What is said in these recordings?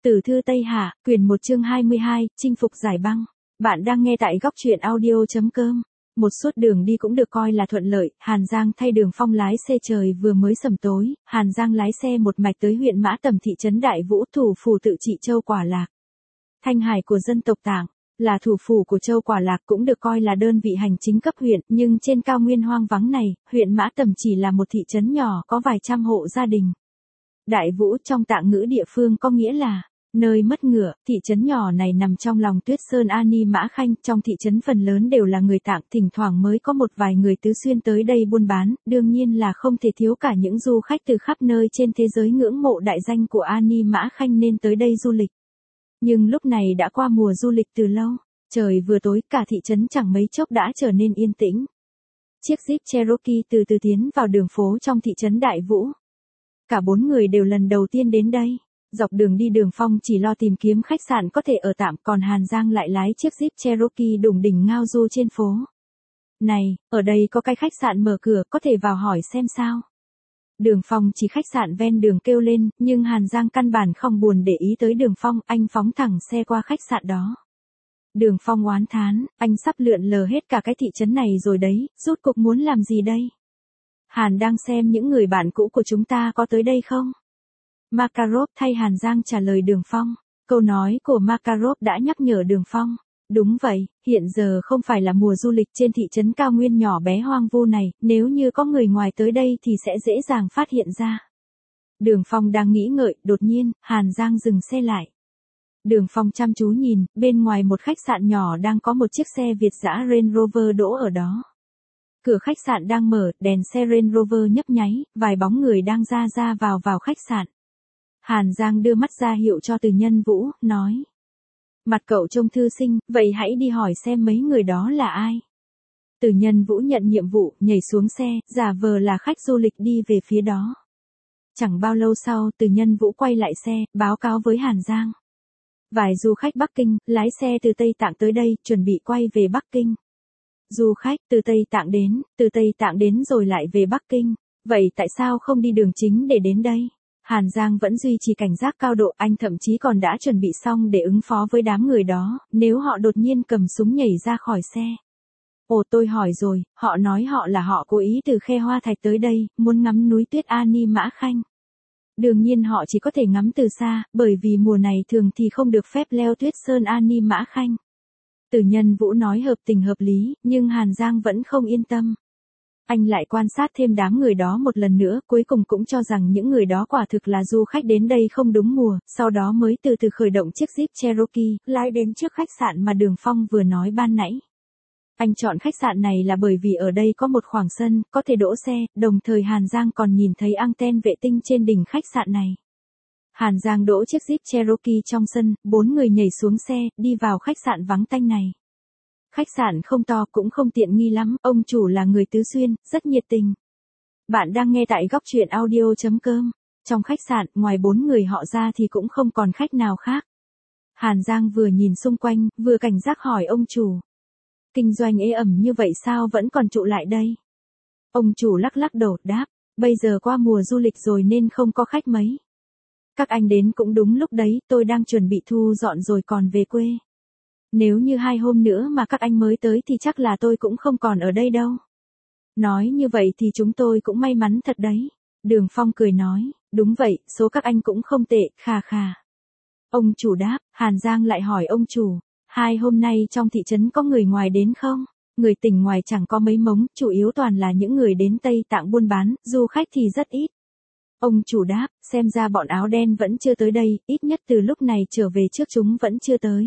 Tử thư Tây Hạ, quyển 1 chương 22, chinh phục giải băng. Bạn đang nghe tại góc truyện audio.com. Một suốt đường đi cũng được coi là thuận lợi, Hàn Giang thay Đường Phong lái xe trời vừa mới sầm tối, Hàn Giang lái xe một mạch tới huyện Mã Tầm thị trấn Đại Vũ thủ phủ tự trị Châu Quả Lạc. Thanh Hải của dân tộc Tạng, là thủ phủ của Châu Quả Lạc cũng được coi là đơn vị hành chính cấp huyện, nhưng trên cao nguyên hoang vắng này, huyện Mã Tầm chỉ là một thị trấn nhỏ có vài trăm hộ gia đình. Đại Vũ trong Tạng ngữ địa phương có nghĩa là nơi mất ngựa. Thị trấn nhỏ này nằm trong lòng Tuyết Sơn Ani Mã Khanh, trong thị trấn phần lớn đều là người Tạng, thỉnh thoảng mới có một vài người tứ xuyên tới đây buôn bán, đương nhiên là không thể thiếu cả những du khách từ khắp nơi trên thế giới ngưỡng mộ đại danh của Ani Mã Khanh nên tới đây du lịch. Nhưng lúc này đã qua mùa du lịch từ lâu, trời vừa tối cả thị trấn chẳng mấy chốc đã trở nên yên tĩnh. Chiếc Jeep Cherokee từ từ tiến vào đường phố trong thị trấn Đại Vũ. Cả bốn người đều lần đầu tiên đến đây. Dọc đường đi Đường Phong chỉ lo tìm kiếm khách sạn có thể ở tạm, còn Hàn Giang lại lái chiếc Jeep Cherokee đủng đỉnh ngao du trên phố. Này, ở đây có cái khách sạn mở cửa, có thể vào hỏi xem sao. Đường Phong chỉ khách sạn ven đường kêu lên, nhưng Hàn Giang căn bản không buồn để ý tới Đường Phong, anh phóng thẳng xe qua khách sạn đó. Đường Phong oán thán, anh sắp lượn lờ hết cả cái thị trấn này rồi đấy, rốt cuộc muốn làm gì đây? Hàn đang xem những người bạn cũ của chúng ta có tới đây không? Makarov thay Hàn Giang trả lời Đường Phong. Câu nói của Makarov đã nhắc nhở Đường Phong. Đúng vậy, hiện giờ không phải là mùa du lịch trên thị trấn cao nguyên nhỏ bé hoang vu này, nếu như có người ngoài tới đây thì sẽ dễ dàng phát hiện ra. Đường Phong đang nghĩ ngợi, đột nhiên, Hàn Giang dừng xe lại. Đường Phong chăm chú nhìn, bên ngoài một khách sạn nhỏ đang có một chiếc xe Việt dã Range Rover đỗ ở đó. Cửa khách sạn đang mở, đèn xe Range Rover nhấp nháy, vài bóng người đang ra vào khách sạn. Hàn Giang đưa mắt ra hiệu cho Từ Nhân Vũ, nói. Mặt cậu trông thư sinh, vậy hãy đi hỏi xem mấy người đó là ai. Từ Nhân Vũ nhận nhiệm vụ, nhảy xuống xe, giả vờ là khách du lịch đi về phía đó. Chẳng bao lâu sau, Từ Nhân Vũ quay lại xe, báo cáo với Hàn Giang. Vài du khách Bắc Kinh, lái xe từ Tây Tạng tới đây, chuẩn bị quay về Bắc Kinh. Du khách từ Tây Tạng đến rồi lại về Bắc Kinh. Vậy tại sao không đi đường chính để đến đây? Hàn Giang vẫn duy trì cảnh giác cao độ, anh thậm chí còn đã chuẩn bị xong để ứng phó với đám người đó, nếu họ đột nhiên cầm súng nhảy ra khỏi xe. Ồ, tôi hỏi rồi, họ nói họ cố ý từ Khe Hoa Thạch tới đây, muốn ngắm núi tuyết Ani Mã Khanh. Đương nhiên họ chỉ có thể ngắm từ xa, bởi vì mùa này thường thì không được phép leo tuyết sơn Ani Mã Khanh. Từ Nhân Vũ nói hợp tình hợp lý, nhưng Hàn Giang vẫn không yên tâm. Anh lại quan sát thêm đám người đó một lần nữa, cuối cùng cũng cho rằng những người đó quả thực là du khách đến đây không đúng mùa, sau đó mới từ từ khởi động chiếc Jeep Cherokee, lái đến trước khách sạn mà Đường Phong vừa nói ban nãy. Anh chọn khách sạn này là bởi vì ở đây có một khoảng sân, có thể đỗ xe, đồng thời Hàn Giang còn nhìn thấy anten vệ tinh trên đỉnh khách sạn này. Hàn Giang đỗ chiếc Jeep Cherokee trong sân, bốn người nhảy xuống xe, đi vào khách sạn vắng tanh này. Khách sạn không to cũng không tiện nghi lắm, ông chủ là người tứ xuyên, rất nhiệt tình. Bạn đang nghe tại góc truyện audio.com. Trong khách sạn, ngoài bốn người họ ra thì cũng không còn khách nào khác. Hàn Giang vừa nhìn xung quanh, vừa cảnh giác hỏi ông chủ. Kinh doanh ế ẩm như vậy sao vẫn còn trụ lại đây? Ông chủ lắc lắc đầu đáp, bây giờ qua mùa du lịch rồi nên không có khách mấy. Các anh đến cũng đúng lúc đấy, tôi đang chuẩn bị thu dọn rồi còn về quê. Nếu như 2 hôm nữa mà các anh mới tới thì chắc là tôi cũng không còn ở đây đâu. Nói như vậy thì chúng tôi cũng may mắn thật đấy. Đường Phong cười nói, đúng vậy, số các anh cũng không tệ, khà khà. Ông chủ đáp, Hàn Giang lại hỏi ông chủ, 2 hôm nay trong thị trấn có người ngoài đến không? Người tỉnh ngoài chẳng có mấy mống, chủ yếu toàn là những người đến Tây Tạng buôn bán, du khách thì rất ít. Ông chủ đáp, xem ra bọn áo đen vẫn chưa tới đây, ít nhất từ lúc này trở về trước chúng vẫn chưa tới.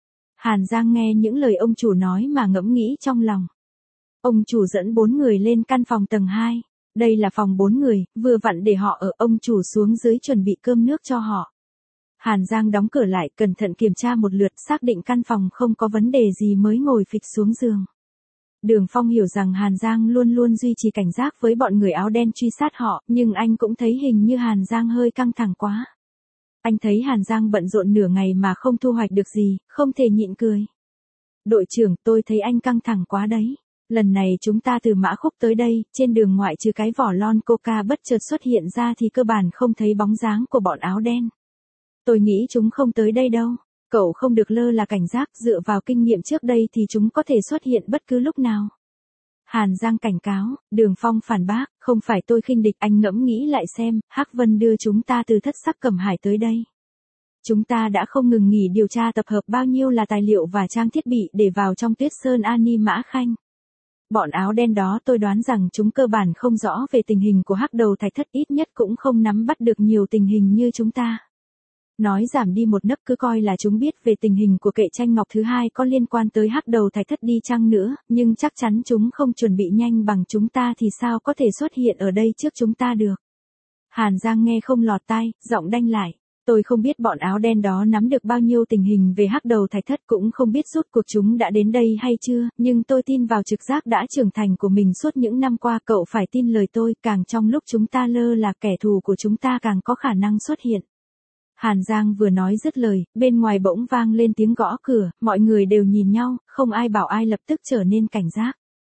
Hàn Giang nghe những lời ông chủ nói mà ngẫm nghĩ trong lòng. Ông chủ dẫn 4 người lên căn phòng tầng 2. Đây là phòng 4 người, vừa vặn để họ ở, ông chủ xuống dưới chuẩn bị cơm nước cho họ. Hàn Giang đóng cửa lại, cẩn thận kiểm tra một lượt, xác định căn phòng không có vấn đề gì mới ngồi phịch xuống giường. Đường Phong hiểu rằng Hàn Giang luôn luôn duy trì cảnh giác với bọn người áo đen truy sát họ, nhưng anh cũng thấy hình như Hàn Giang hơi căng thẳng quá. Anh thấy Hàn Giang bận rộn nửa ngày mà không thu hoạch được gì, không thể nhịn cười. Đội trưởng, tôi thấy anh căng thẳng quá đấy. Lần này chúng ta từ Mã Khúc tới đây, trên đường ngoại trừ cái vỏ lon coca bất chợt xuất hiện ra thì cơ bản không thấy bóng dáng của bọn áo đen. Tôi nghĩ chúng không tới đây đâu. Cậu không được lơ là cảnh giác, dựa vào kinh nghiệm trước đây thì chúng có thể xuất hiện bất cứ lúc nào. Hàn Giang cảnh cáo, Đường Phong phản bác, không phải tôi khinh địch, anh ngẫm nghĩ lại xem, Hắc Vân đưa chúng ta từ Thất Sắc Cẩm Hải tới đây. Chúng ta đã không ngừng nghỉ điều tra tập hợp bao nhiêu là tài liệu và trang thiết bị để vào trong Tuyết Sơn Ani Mã Khanh. Bọn áo đen đó tôi đoán rằng chúng cơ bản không rõ về tình hình của Hắc Đầu Thạch Thất, ít nhất cũng không nắm bắt được nhiều tình hình như chúng ta. Nói giảm đi một nấc, cứ coi là chúng biết về tình hình của kệ tranh ngọc thứ hai có liên quan tới Hắc Đầu Thạch Thất đi chăng nữa, nhưng chắc chắn chúng không chuẩn bị nhanh bằng chúng ta thì sao có thể xuất hiện ở đây trước chúng ta được. Hàn Giang nghe không lọt tai, giọng đanh lại. Tôi không biết bọn áo đen đó nắm được bao nhiêu tình hình về Hắc Đầu Thạch Thất, cũng không biết rốt cuộc chúng đã đến đây hay chưa, nhưng tôi tin vào trực giác đã trưởng thành của mình suốt những năm qua. Cậu phải tin lời tôi, càng trong lúc chúng ta lơ là, kẻ thù của chúng ta càng có khả năng xuất hiện. Hàn Giang vừa nói dứt lời, bên ngoài bỗng vang lên tiếng gõ cửa, mọi người đều nhìn nhau, không ai bảo ai, lập tức trở nên cảnh giác.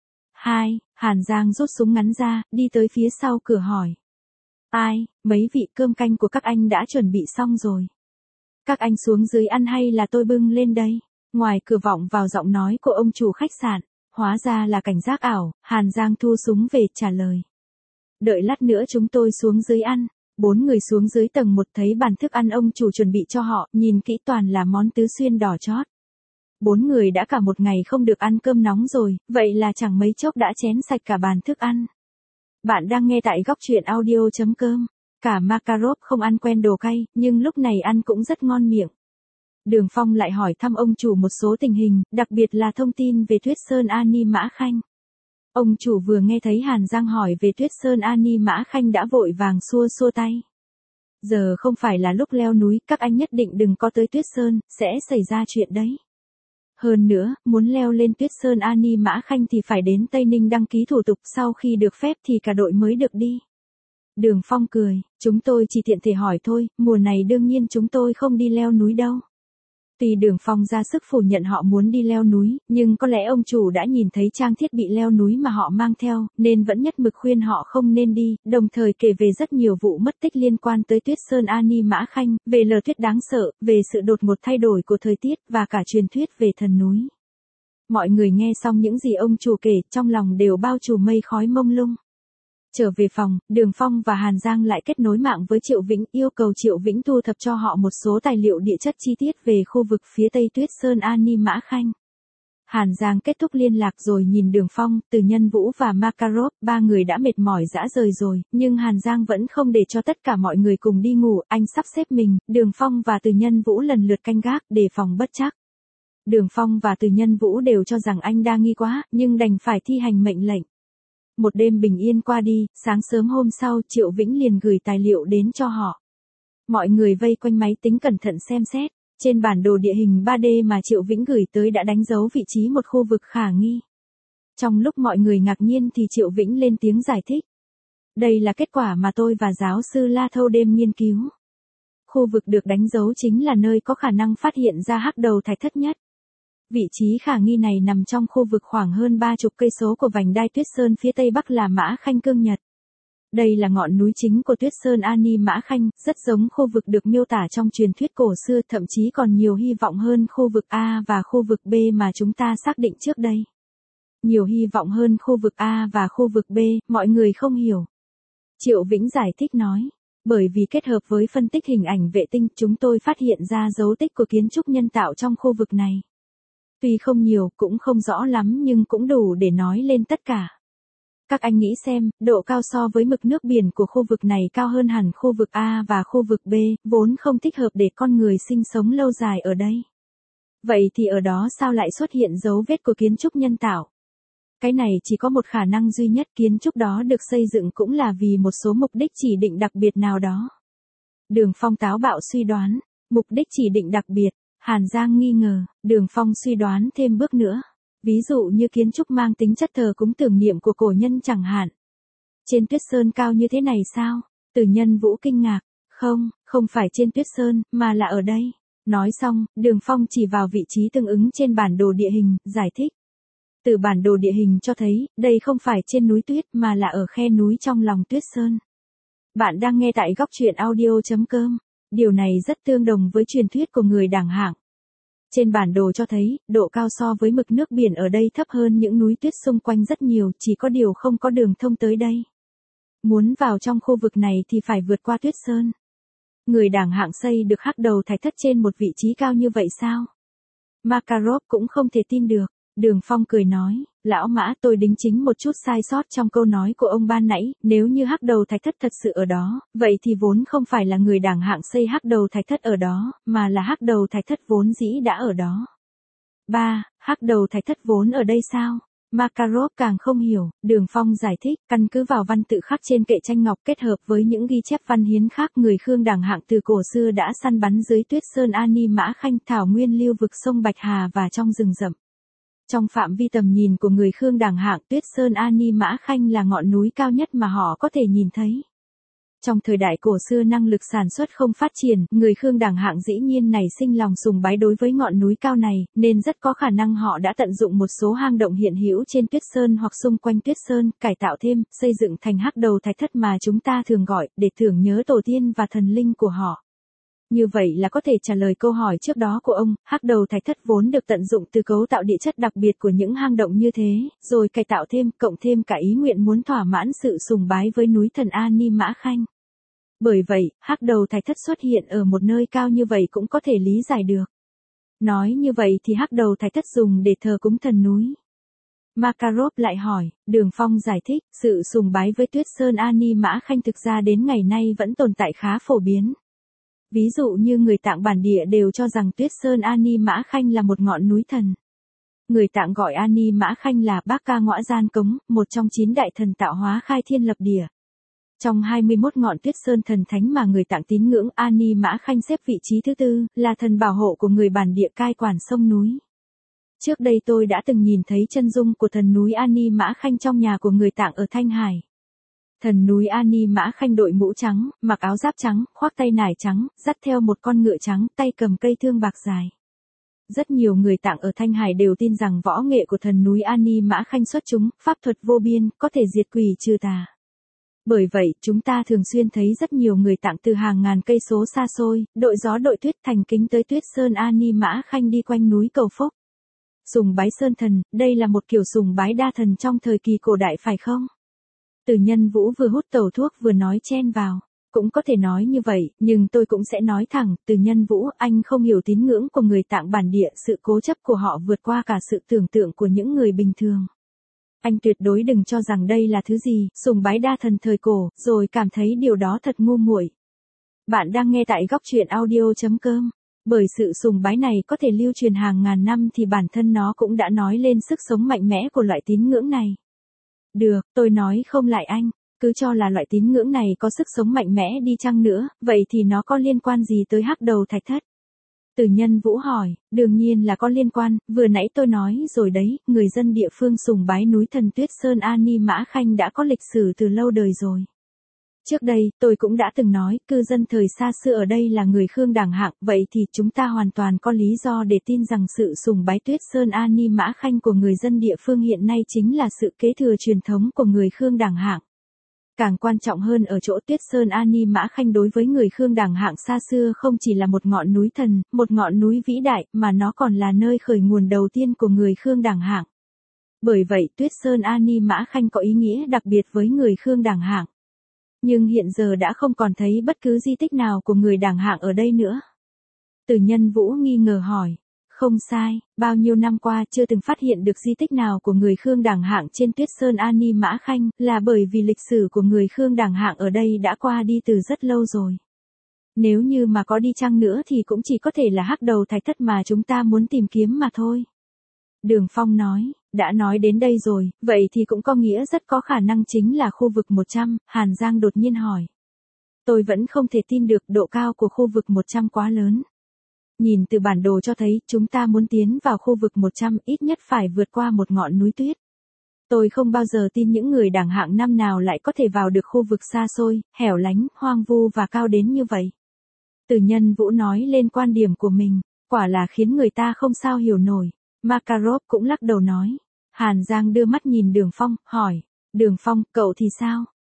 Hàn Giang rút súng ngắn ra, đi tới phía sau cửa hỏi. Ai, mấy vị, cơm canh của các anh đã chuẩn bị xong rồi. Các anh xuống dưới ăn hay là tôi bưng lên đây? Ngoài cửa vọng vào giọng nói của ông chủ khách sạn, hóa ra là cảnh giác ảo. Hàn Giang thu súng về, trả lời. Đợi lát nữa chúng tôi xuống dưới ăn. 4 người xuống dưới tầng 1 thấy bàn thức ăn ông chủ chuẩn bị cho họ, nhìn kỹ toàn là món tứ xuyên đỏ chót. 4 người đã cả một ngày không được ăn cơm nóng rồi, vậy là chẳng mấy chốc đã chén sạch cả bàn thức ăn. Bạn đang nghe tại góc truyện audio.com. Cả Makarov không ăn quen đồ cay, nhưng lúc này ăn cũng rất ngon miệng. Đường Phong lại hỏi thăm ông chủ một số tình hình, đặc biệt là thông tin về Tuyết Sơn Ani Mã Khanh. Ông chủ vừa nghe thấy Hàn Giang hỏi về Tuyết Sơn Ani Mã Khanh đã vội vàng xua xua tay. Giờ không phải là lúc leo núi, các anh nhất định đừng có tới Tuyết Sơn, sẽ xảy ra chuyện đấy. Hơn nữa, muốn leo lên Tuyết Sơn Ani Mã Khanh thì phải đến Tây Ninh đăng ký thủ tục, sau khi được phép thì cả đội mới được đi. Đường Phong cười, chúng tôi chỉ tiện thể hỏi thôi, mùa này đương nhiên chúng tôi không đi leo núi đâu. Tuy Đường Phong ra sức phủ nhận họ muốn đi leo núi, nhưng có lẽ ông chủ đã nhìn thấy trang thiết bị leo núi mà họ mang theo, nên vẫn nhất mực khuyên họ không nên đi, đồng thời kể về rất nhiều vụ mất tích liên quan tới Tuyết Sơn Ani Mã Khanh, về lở tuyết đáng sợ, về sự đột ngột thay đổi của thời tiết, và cả truyền thuyết về thần núi. Mọi người nghe xong những gì ông chủ kể, trong lòng đều bao trùm mây khói mông lung. Trở về phòng, Đường Phong và Hàn Giang lại kết nối mạng với Triệu Vĩnh, yêu cầu Triệu Vĩnh thu thập cho họ một số tài liệu địa chất chi tiết về khu vực phía tây Tuyết Sơn Ani Mã Khanh. Hàn Giang kết thúc liên lạc rồi nhìn Đường Phong, Từ Nhân Vũ và Makarov, 3 người đã mệt mỏi rã rời rồi, nhưng Hàn Giang vẫn không để cho tất cả mọi người cùng đi ngủ, anh sắp xếp mình, Đường Phong và Từ Nhân Vũ lần lượt canh gác, đề phòng bất trắc. Đường Phong và Từ Nhân Vũ đều cho rằng anh đa nghi quá, nhưng đành phải thi hành mệnh lệnh. Một đêm bình yên qua đi, sáng sớm hôm sau Triệu Vĩnh liền gửi tài liệu đến cho họ. Mọi người vây quanh máy tính cẩn thận xem xét, trên bản đồ địa hình 3D mà Triệu Vĩnh gửi tới đã đánh dấu vị trí một khu vực khả nghi. Trong lúc mọi người ngạc nhiên thì Triệu Vĩnh lên tiếng giải thích. Đây là kết quả mà tôi và giáo sư La thâu đêm nghiên cứu. Khu vực được đánh dấu chính là nơi có khả năng phát hiện ra Hắc Đầu Thạch Thất nhất. Vị trí khả nghi này nằm trong khu vực khoảng hơn 30 cây số của vành đai Tuyết Sơn, phía tây bắc là Mã Khanh Cương Nhật. Đây là ngọn núi chính của Tuyết Sơn Ani Mã Khanh, rất giống khu vực được miêu tả trong truyền thuyết cổ xưa, thậm chí còn nhiều hy vọng hơn khu vực A và khu vực B mà chúng ta xác định trước đây. Nhiều hy vọng hơn khu vực A và khu vực B, mọi người không hiểu. Triệu Vĩnh giải thích nói. Bởi vì kết hợp với phân tích hình ảnh vệ tinh, chúng tôi phát hiện ra dấu tích của kiến trúc nhân tạo trong khu vực này. Tuy không nhiều, cũng không rõ lắm nhưng cũng đủ để nói lên tất cả. Các anh nghĩ xem, độ cao so với mực nước biển của khu vực này cao hơn hẳn khu vực A và khu vực B, vốn không thích hợp để con người sinh sống lâu dài ở đây. Vậy thì ở đó sao lại xuất hiện dấu vết của kiến trúc nhân tạo? Cái này chỉ có một khả năng duy nhất, kiến trúc đó được xây dựng cũng là vì một số mục đích chỉ định đặc biệt nào đó. Đường Phong táo bạo suy đoán, mục đích chỉ định đặc biệt. Hàn Giang nghi ngờ, Đường Phong suy đoán thêm bước nữa. Ví dụ như kiến trúc mang tính chất thờ cúng tưởng niệm của cổ nhân chẳng hạn. Trên Tuyết Sơn cao như thế này sao? Từ Nhân Vũ kinh ngạc. Không phải trên Tuyết Sơn, mà là ở đây. Nói xong, Đường Phong chỉ vào vị trí tương ứng trên bản đồ địa hình, giải thích. Từ bản đồ địa hình cho thấy, đây không phải trên núi tuyết mà là ở khe núi trong lòng Tuyết Sơn. Bạn đang nghe tại góc truyện audio.com. Điều này rất tương đồng với truyền thuyết của người Đảng Hạng. Trên bản đồ cho thấy, độ cao so với mực nước biển ở đây thấp hơn những núi tuyết xung quanh rất nhiều, chỉ có điều không có đường thông tới đây. Muốn vào trong khu vực này thì phải vượt qua tuyết sơn. Người Đảng Hạng xây được hắc đầu thạch thất trên một vị trí cao như vậy sao? Makarov cũng không thể tin được. Đường Phong cười nói, lão Mã, tôi đính chính một chút sai sót trong câu nói của ông ban nãy, nếu như hắc đầu thạch thất thật sự ở đó, vậy thì vốn không phải là người Đảng Hạng xây hắc đầu thạch thất ở đó, mà là hắc đầu thạch thất vốn dĩ đã ở đó. Hắc đầu thạch thất vốn ở đây sao? Makarov càng không hiểu, Đường Phong giải thích, căn cứ vào văn tự khắc trên kệ tranh ngọc kết hợp với những ghi chép văn hiến khác, người Khương Đảng Hạng từ cổ xưa đã săn bắn dưới tuyết sơn Ani Mã Khanh, thảo nguyên lưu vực sông Bạch Hà và trong rừng rậm. Trong phạm vi tầm nhìn của người Khương Đảng Hạng, tuyết sơn Ani Mã Khanh là ngọn núi cao nhất mà họ có thể nhìn thấy. Trong thời đại cổ xưa năng lực sản xuất không phát triển, người Khương Đảng Hạng dĩ nhiên nảy sinh lòng sùng bái đối với ngọn núi cao này, nên rất có khả năng họ đã tận dụng một số hang động hiện hữu trên tuyết sơn hoặc xung quanh tuyết sơn, cải tạo thêm, xây dựng thành hắc đầu thạch thất mà chúng ta thường gọi, để tưởng nhớ tổ tiên và thần linh của họ. Như vậy là có thể trả lời câu hỏi trước đó của ông, hắc đầu thạch thất vốn được tận dụng từ cấu tạo địa chất đặc biệt của những hang động như thế, rồi cải tạo thêm, cộng thêm cả ý nguyện muốn thỏa mãn sự sùng bái với núi thần Ani Mã Khanh. Bởi vậy, hắc đầu thạch thất xuất hiện ở một nơi cao như vậy cũng có thể lý giải được. Nói như vậy thì hắc đầu thạch thất dùng để thờ cúng thần núi. Makarov lại hỏi, Đường Phong giải thích, sự sùng bái với tuyết sơn Ani Mã Khanh thực ra đến ngày nay vẫn tồn tại khá phổ biến. Ví dụ như người Tạng bản địa đều cho rằng tuyết sơn Ani Mã Khanh là một ngọn núi thần. Người Tạng gọi Ani Mã Khanh là Bác Ca Ngõa Gian Cống, một trong 9 đại thần tạo hóa khai thiên lập địa. Trong 21 ngọn tuyết sơn thần thánh mà người Tạng tín ngưỡng, Ani Mã Khanh xếp vị trí thứ 4, là thần bảo hộ của người bản địa cai quản sông núi. Trước đây tôi đã từng nhìn thấy chân dung của thần núi Ani Mã Khanh trong nhà của người Tạng ở Thanh Hải. Thần núi Ani Mã Khanh đội mũ trắng, mặc áo giáp trắng, khoác tay nải trắng, dắt theo một con ngựa trắng, tay cầm cây thương bạc dài. Rất nhiều người Tạng ở Thanh Hải đều tin rằng võ nghệ của thần núi Ani Mã Khanh xuất chúng, pháp thuật vô biên, có thể diệt quỷ trừ tà. Bởi vậy, chúng ta thường xuyên thấy rất nhiều người Tạng từ hàng ngàn cây số xa xôi, đội gió đội tuyết thành kính tới tuyết sơn Ani Mã Khanh đi quanh núi cầu phúc. Sùng bái sơn thần, đây là một kiểu sùng bái đa thần trong thời kỳ cổ đại phải không? Từ Nhân Vũ vừa hút tẩu thuốc vừa nói chen vào. Cũng có thể nói như vậy, nhưng tôi cũng sẽ nói thẳng, Từ Nhân Vũ, anh không hiểu tín ngưỡng của người Tạng bản địa, sự cố chấp của họ vượt qua cả sự tưởng tượng của những người bình thường. Anh tuyệt đối đừng cho rằng đây là thứ gì, sùng bái đa thần thời cổ, rồi cảm thấy điều đó thật ngu muội. Bạn đang nghe tại góc truyện audio.com. Bởi sự sùng bái này có thể lưu truyền hàng ngàn năm thì bản thân nó cũng đã nói lên sức sống mạnh mẽ của loại tín ngưỡng này. Được, tôi nói không lại anh, cứ cho là loại tín ngưỡng này có sức sống mạnh mẽ đi chăng nữa, vậy thì nó có liên quan gì tới hắc đầu thạch thất? Từ Nhân Vũ hỏi, đương nhiên là có liên quan, vừa nãy tôi nói rồi đấy, người dân địa phương sùng bái núi thần tuyết sơn Ani Mã Khanh đã có lịch sử từ lâu đời rồi. Trước đây, tôi cũng đã từng nói, cư dân thời xa xưa ở đây là người Khương Đảng Hạng, vậy thì chúng ta hoàn toàn có lý do để tin rằng sự sùng bái tuyết sơn Ani Mã Khanh của người dân địa phương hiện nay chính là sự kế thừa truyền thống của người Khương Đảng Hạng. Càng quan trọng hơn ở chỗ tuyết sơn Ani Mã Khanh đối với người Khương Đảng Hạng xa xưa không chỉ là một ngọn núi thần, một ngọn núi vĩ đại, mà nó còn là nơi khởi nguồn đầu tiên của người Khương Đảng Hạng. Bởi vậy tuyết sơn Ani Mã Khanh có ý nghĩa đặc biệt với người Khương Đảng Hạng. Nhưng hiện giờ đã không còn thấy bất cứ di tích nào của người Đảng Hạng ở đây nữa. Từ Nhân Vũ nghi ngờ hỏi. Không sai, bao nhiêu năm qua chưa từng phát hiện được di tích nào của người Khương Đảng Hạng trên tuyết sơn Ani Mã Khanh, là bởi vì lịch sử của người Khương Đảng Hạng ở đây đã qua đi từ rất lâu rồi. Nếu như mà có đi chăng nữa thì cũng chỉ có thể là hắc đầu thạch thất mà chúng ta muốn tìm kiếm mà thôi. Đường Phong nói, đã nói đến đây rồi, vậy thì cũng có nghĩa rất có khả năng chính là khu vực 100, Hàn Giang đột nhiên hỏi. Tôi vẫn không thể tin được độ cao của khu vực 100 quá lớn. Nhìn từ bản đồ cho thấy chúng ta muốn tiến vào khu vực 100 ít nhất phải vượt qua một ngọn núi tuyết. Tôi không bao giờ tin những người Đảng Hạng năm nào lại có thể vào được khu vực xa xôi, hẻo lánh, hoang vu và cao đến như vậy. Từ Nhân Vũ nói lên quan điểm của mình, quả là khiến người ta không sao hiểu nổi. Makarov cũng lắc đầu nói. Hàn Giang đưa mắt nhìn Đường Phong, hỏi. Đường Phong, cậu thì sao?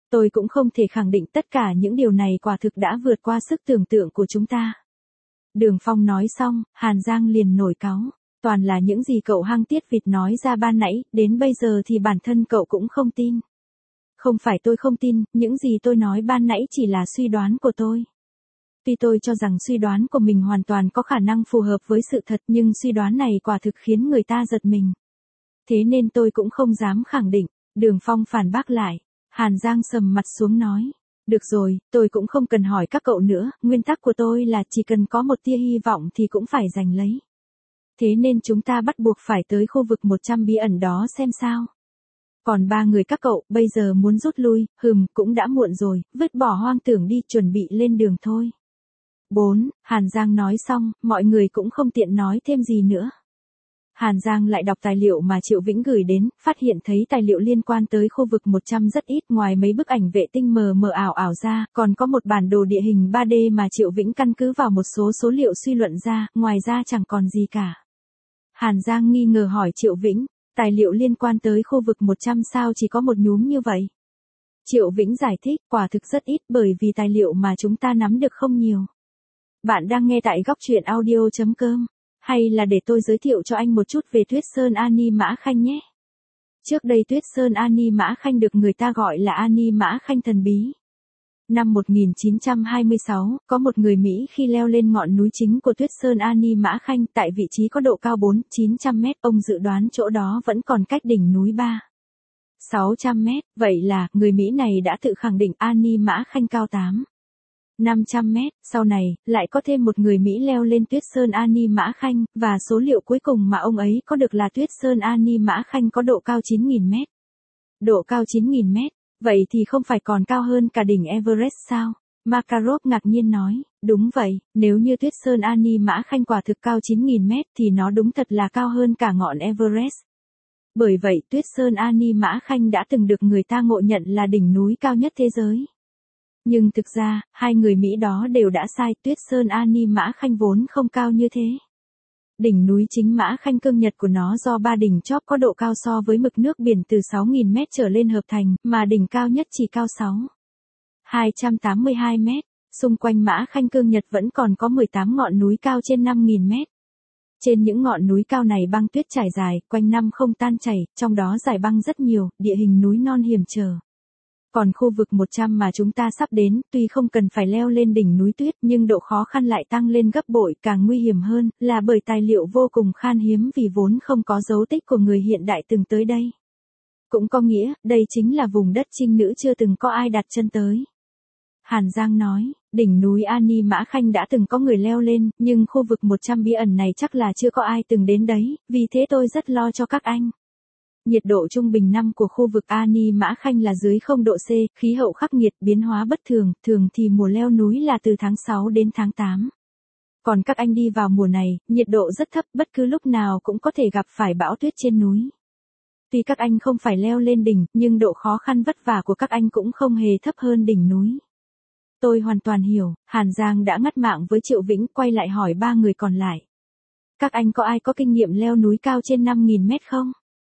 Tôi cũng không thể khẳng định tất cả những điều này quả thực đã vượt qua sức tưởng tượng của chúng ta. Đường Phong nói xong, Hàn Giang liền nổi cáu. Toàn là những gì cậu hăng tiết vịt nói ra ban nãy, đến bây giờ thì bản thân cậu cũng không tin. Không phải tôi không tin, những gì tôi nói ban nãy chỉ là suy đoán của tôi. Tuy tôi cho rằng suy đoán của mình hoàn toàn có khả năng phù hợp với sự thật, nhưng suy đoán này quả thực khiến người ta giật mình. Thế nên tôi cũng không dám khẳng định. Đường Phong phản bác lại. Hàn Giang sầm mặt xuống nói. Được rồi, tôi cũng không cần hỏi các cậu nữa, nguyên tắc của tôi là chỉ cần có một tia hy vọng thì cũng phải giành lấy. Thế nên chúng ta bắt buộc phải tới khu vực 100 bí ẩn đó xem sao. Còn 3 người các cậu, bây giờ muốn rút lui, cũng đã muộn rồi, vứt bỏ hoang tưởng đi, chuẩn bị lên đường thôi. 4. Hàn Giang nói xong, mọi người cũng không tiện nói thêm gì nữa. Hàn Giang lại đọc tài liệu mà Triệu Vĩnh gửi đến, phát hiện thấy tài liệu liên quan tới khu vực 100 rất ít, ngoài mấy bức ảnh vệ tinh mờ mờ ảo ảo ra, còn có một bản đồ địa hình 3D mà Triệu Vĩnh căn cứ vào một số số liệu suy luận ra, ngoài ra chẳng còn gì cả. Hàn Giang nghi ngờ hỏi Triệu Vĩnh, tài liệu liên quan tới khu vực 100 sao chỉ có một nhúm như vậy? Triệu Vĩnh giải thích, quả thực rất ít bởi vì tài liệu mà chúng ta nắm được không nhiều. Bạn đang nghe tại góc truyện audio.com. Hay là để tôi giới thiệu cho anh một chút về Tuyết Sơn Ani Mã Khanh nhé. Trước đây Tuyết Sơn Ani Mã Khanh được người ta gọi là Ani Mã Khanh thần bí. Năm 1926, có một người Mỹ khi leo lên ngọn núi chính của Tuyết Sơn Ani Mã Khanh tại vị trí có độ cao 400-900 mét, ông dự đoán chỗ đó vẫn còn cách đỉnh núi 300-600 mét, vậy là người Mỹ này đã tự khẳng định Ani Mã Khanh cao 800 mét, sau này, lại có thêm một người Mỹ leo lên Tuyết Sơn Ani Mã Khanh, và số liệu cuối cùng mà ông ấy có được là Tuyết Sơn Ani Mã Khanh có độ cao 9.000 mét. Độ cao 9.000 mét, vậy thì không phải còn cao hơn cả đỉnh Everest sao? Makarov ngạc nhiên nói, đúng vậy, nếu như Tuyết Sơn Ani Mã Khanh quả thực cao 9.000 mét thì nó đúng thật là cao hơn cả ngọn Everest. Bởi vậy Tuyết Sơn Ani Mã Khanh đã từng được người ta ngộ nhận là đỉnh núi cao nhất thế giới. Nhưng thực ra, hai người Mỹ đó đều đã sai, Tuyết Sơn Ani Mã Khanh vốn không cao như thế. Đỉnh núi chính Mã Khanh cương nhật của nó do 3 đỉnh chóp có độ cao so với mực nước biển từ 6.000 mét trở lên hợp thành, mà đỉnh cao nhất chỉ cao 282 mét. Xung quanh Mã Khanh cương nhật vẫn còn có 18 ngọn núi cao trên 5.000 mét. Trên những ngọn núi cao này băng tuyết trải dài, quanh năm không tan chảy, trong đó giải băng rất nhiều, địa hình núi non hiểm trở. Còn khu vực 100 mà chúng ta sắp đến, tuy không cần phải leo lên đỉnh núi tuyết, nhưng độ khó khăn lại tăng lên gấp bội, càng nguy hiểm hơn, là bởi tài liệu vô cùng khan hiếm vì vốn không có dấu tích của người hiện đại từng tới đây. Cũng có nghĩa, đây chính là vùng đất trinh nữ chưa từng có ai đặt chân tới. Hàn Giang nói, đỉnh núi Ani Mã Khanh đã từng có người leo lên, nhưng khu vực 100 bí ẩn này chắc là chưa có ai từng đến đấy, vì thế tôi rất lo cho các anh. Nhiệt độ trung bình năm của khu vực Ani Mã Khanh là dưới 0 độ C, khí hậu khắc nghiệt, biến hóa bất thường, thường thì mùa leo núi là từ tháng 6 đến tháng 8. Còn các anh đi vào mùa này, nhiệt độ rất thấp, bất cứ lúc nào cũng có thể gặp phải bão tuyết trên núi. Tuy các anh không phải leo lên đỉnh, nhưng độ khó khăn vất vả của các anh cũng không hề thấp hơn đỉnh núi. Tôi hoàn toàn hiểu, Hàn Giang đã ngắt mạng với Triệu Vĩnh, quay lại hỏi 3 người còn lại. Các anh có ai có kinh nghiệm leo núi cao trên 5.000 mét không?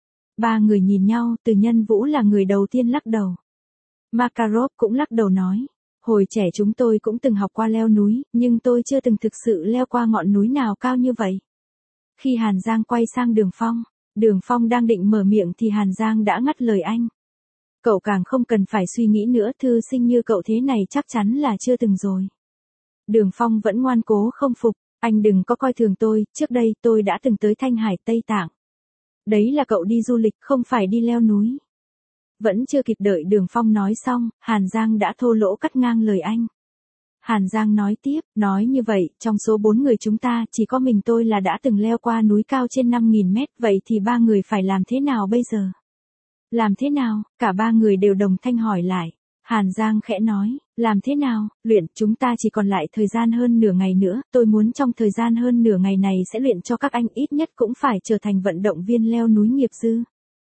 3 người nhìn nhau, Từ Nhân Vũ là người đầu tiên lắc đầu. Makarov cũng lắc đầu nói, hồi trẻ chúng tôi cũng từng học qua leo núi, nhưng tôi chưa từng thực sự leo qua ngọn núi nào cao như vậy. Khi Hàn Giang quay sang Đường Phong đang định mở miệng thì Hàn Giang đã ngắt lời anh. Cậu càng không cần phải suy nghĩ nữa, thư sinh như cậu thế này chắc chắn là chưa từng rồi. Đường Phong vẫn ngoan cố không phục, anh đừng có coi thường tôi, trước đây tôi đã từng tới Thanh Hải Tây Tạng. Đấy là cậu đi du lịch, không phải đi leo núi. Vẫn chưa kịp đợi Đường Phong nói xong, Hàn Giang đã thô lỗ cắt ngang lời anh. Hàn Giang nói tiếp, nói như vậy, trong số 4 người chúng ta, chỉ có mình tôi là đã từng leo qua núi cao trên 5.000 mét, vậy thì 3 người phải làm thế nào bây giờ? Làm thế nào? Cả 3 người đều đồng thanh hỏi lại. Hàn Giang khẽ nói, làm thế nào? Luyện, chúng ta chỉ còn lại thời gian hơn nửa ngày nữa, tôi muốn trong thời gian hơn nửa ngày này sẽ luyện cho các anh, ít nhất cũng phải trở thành vận động viên leo núi nghiệp dư.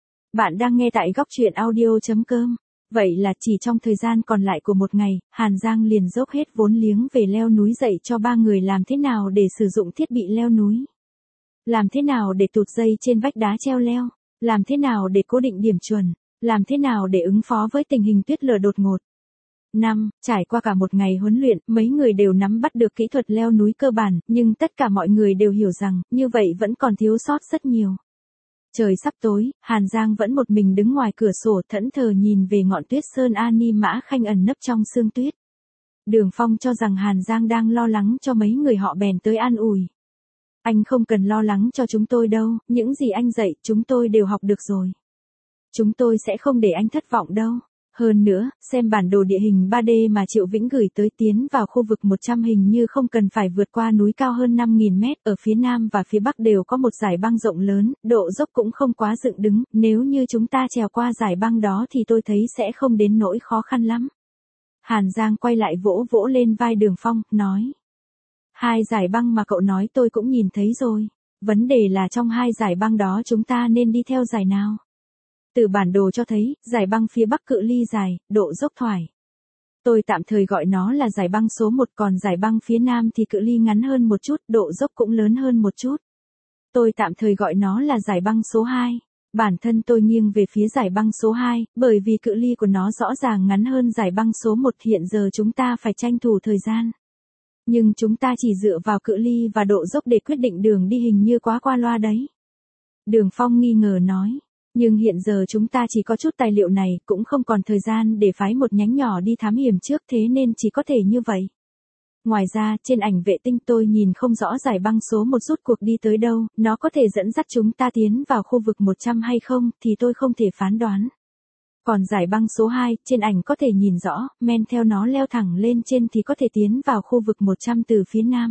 Bạn đang nghe tại góc truyện audio.com. Vậy là chỉ trong thời gian còn lại của một ngày, Hàn Giang liền dốc hết vốn liếng về leo núi, dạy cho 3 người làm thế nào để sử dụng thiết bị leo núi. Làm thế nào để tụt dây trên vách đá treo leo. Làm thế nào để cố định điểm chuẩn. Làm thế nào để ứng phó với tình hình tuyết lở đột ngột? 5. Trải qua cả một ngày huấn luyện, mấy người đều nắm bắt được kỹ thuật leo núi cơ bản, nhưng tất cả mọi người đều hiểu rằng, như vậy vẫn còn thiếu sót rất nhiều. Trời sắp tối, Hàn Giang vẫn một mình đứng ngoài cửa sổ thẫn thờ nhìn về ngọn tuyết sơn Ani Mã Khanh ẩn nấp trong sương tuyết. Đường Phong cho rằng Hàn Giang đang lo lắng cho mấy người họ bèn tới an ủi. Anh không cần lo lắng cho chúng tôi đâu, những gì anh dạy chúng tôi đều học được rồi. Chúng tôi sẽ không để anh thất vọng đâu. Hơn nữa, xem bản đồ địa hình 3D mà Triệu Vĩnh gửi tới tiến vào khu vực 100 hình như không cần phải vượt qua núi cao hơn 5.000 mét, ở phía nam và phía bắc đều có một dải băng rộng lớn, độ dốc cũng không quá dựng đứng, nếu như chúng ta trèo qua dải băng đó thì tôi thấy sẽ không đến nỗi khó khăn lắm. Hàn Giang quay lại vỗ vỗ lên vai Đường Phong, nói. 2 dải băng mà cậu nói tôi cũng nhìn thấy rồi. Vấn đề là trong 2 dải băng đó chúng ta nên đi theo dải nào? Từ bản đồ cho thấy, dải băng phía bắc cự ly dài, độ dốc thoải. Tôi tạm thời gọi nó là dải băng số 1, còn dải băng phía nam thì cự ly ngắn hơn một chút, độ dốc cũng lớn hơn một chút. Tôi tạm thời gọi nó là dải băng số 2. Bản thân tôi nghiêng về phía dải băng số 2, bởi vì cự ly của nó rõ ràng ngắn hơn dải băng số 1, hiện giờ chúng ta phải tranh thủ thời gian. Nhưng chúng ta chỉ dựa vào cự ly và độ dốc để quyết định đường đi hình như quá qua loa đấy. Đường Phong nghi ngờ nói. Nhưng hiện giờ chúng ta chỉ có chút tài liệu này, cũng không còn thời gian để phái một nhánh nhỏ đi thám hiểm trước, thế nên chỉ có thể như vậy. Ngoài ra, trên ảnh vệ tinh tôi nhìn không rõ dải băng số 1 rút cuộc đi tới đâu, nó có thể dẫn dắt chúng ta tiến vào khu vực 100 hay không, thì tôi không thể phán đoán. Còn dải băng số 2, trên ảnh có thể nhìn rõ, men theo nó leo thẳng lên trên thì có thể tiến vào khu vực 100 từ phía nam.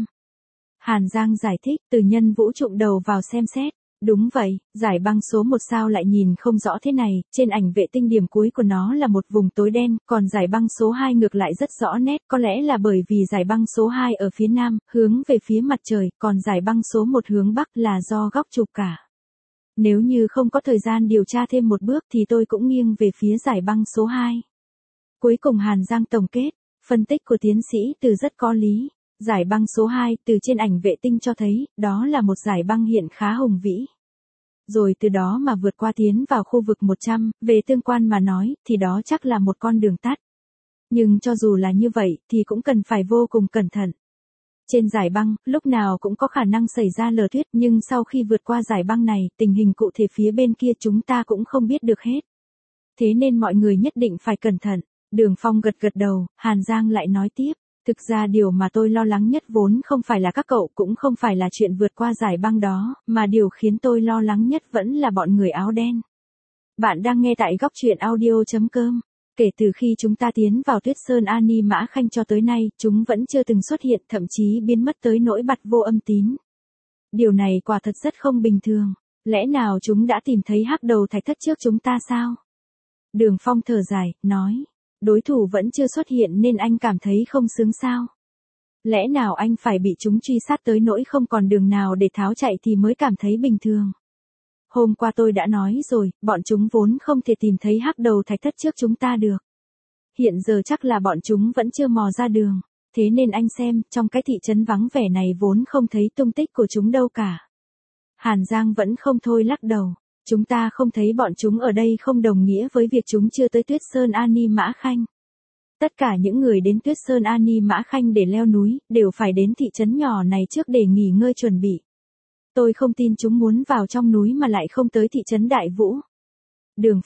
Hàn Giang giải thích, từ nhân vũ trụng đầu vào xem xét. Đúng vậy, dải băng số 1 sao lại nhìn không rõ thế này, trên ảnh vệ tinh điểm cuối của nó là một vùng tối đen, còn dải băng số 2 ngược lại rất rõ nét, có lẽ là bởi vì dải băng số 2 ở phía nam, hướng về phía mặt trời, còn dải băng số 1 hướng bắc là do góc chụp cả. Nếu như không có thời gian điều tra thêm một bước thì tôi cũng nghiêng về phía dải băng số 2. Cuối cùng Hàn Giang tổng kết, phân tích của tiến sĩ Từ rất có lý. Dải băng số 2 từ trên ảnh vệ tinh cho thấy, đó là một dải băng hiện khá hùng vĩ. Rồi từ đó mà vượt qua tiến vào khu vực 100, về tương quan mà nói, thì đó chắc là một con đường tắt. Nhưng cho dù là như vậy, thì cũng cần phải vô cùng cẩn thận. Trên dải băng, lúc nào cũng có khả năng xảy ra lở tuyết, nhưng sau khi vượt qua dải băng này, tình hình cụ thể phía bên kia chúng ta cũng không biết được hết. Thế nên mọi người nhất định phải cẩn thận. Đường Phong gật gật đầu, Hàn Giang lại nói tiếp. Thực ra điều mà tôi lo lắng nhất vốn không phải là các cậu, cũng không phải là chuyện vượt qua dải băng đó, mà điều khiến tôi lo lắng nhất vẫn là bọn người áo đen. Bạn đang nghe tại góc truyện audio.com. Kể từ khi chúng ta tiến vào tuyết sơn Ani Mã Khanh cho tới nay, chúng vẫn chưa từng xuất hiện, thậm chí biến mất tới nỗi bặt vô âm tín. Điều này quả thật rất không bình thường. Lẽ nào chúng đã tìm thấy hắc đầu thạch thất trước chúng ta sao? Đường Phong thở dài, nói. Đối thủ vẫn chưa xuất hiện nên anh cảm thấy không sướng sao? Lẽ nào anh phải bị chúng truy sát tới nỗi không còn đường nào để tháo chạy thì mới cảm thấy bình thường? Hôm qua tôi đã nói rồi, bọn chúng vốn không thể tìm thấy hắc đầu thạch thất trước chúng ta được. Hiện giờ chắc là bọn chúng vẫn chưa mò ra đường. Thế nên anh xem, trong cái thị trấn vắng vẻ này vốn không thấy tung tích của chúng đâu cả. Hàn Giang vẫn không thôi lắc đầu. Chúng ta không thấy bọn chúng ở đây không đồng nghĩa với việc chúng chưa tới tuyết sơn Ani Mã Khanh. Tất cả những người đến tuyết sơn Ani Mã Khanh để leo núi, đều phải đến thị trấn nhỏ này trước để nghỉ ngơi chuẩn bị. Tôi không tin chúng muốn vào trong núi mà lại không tới thị trấn Đại Vũ. Đường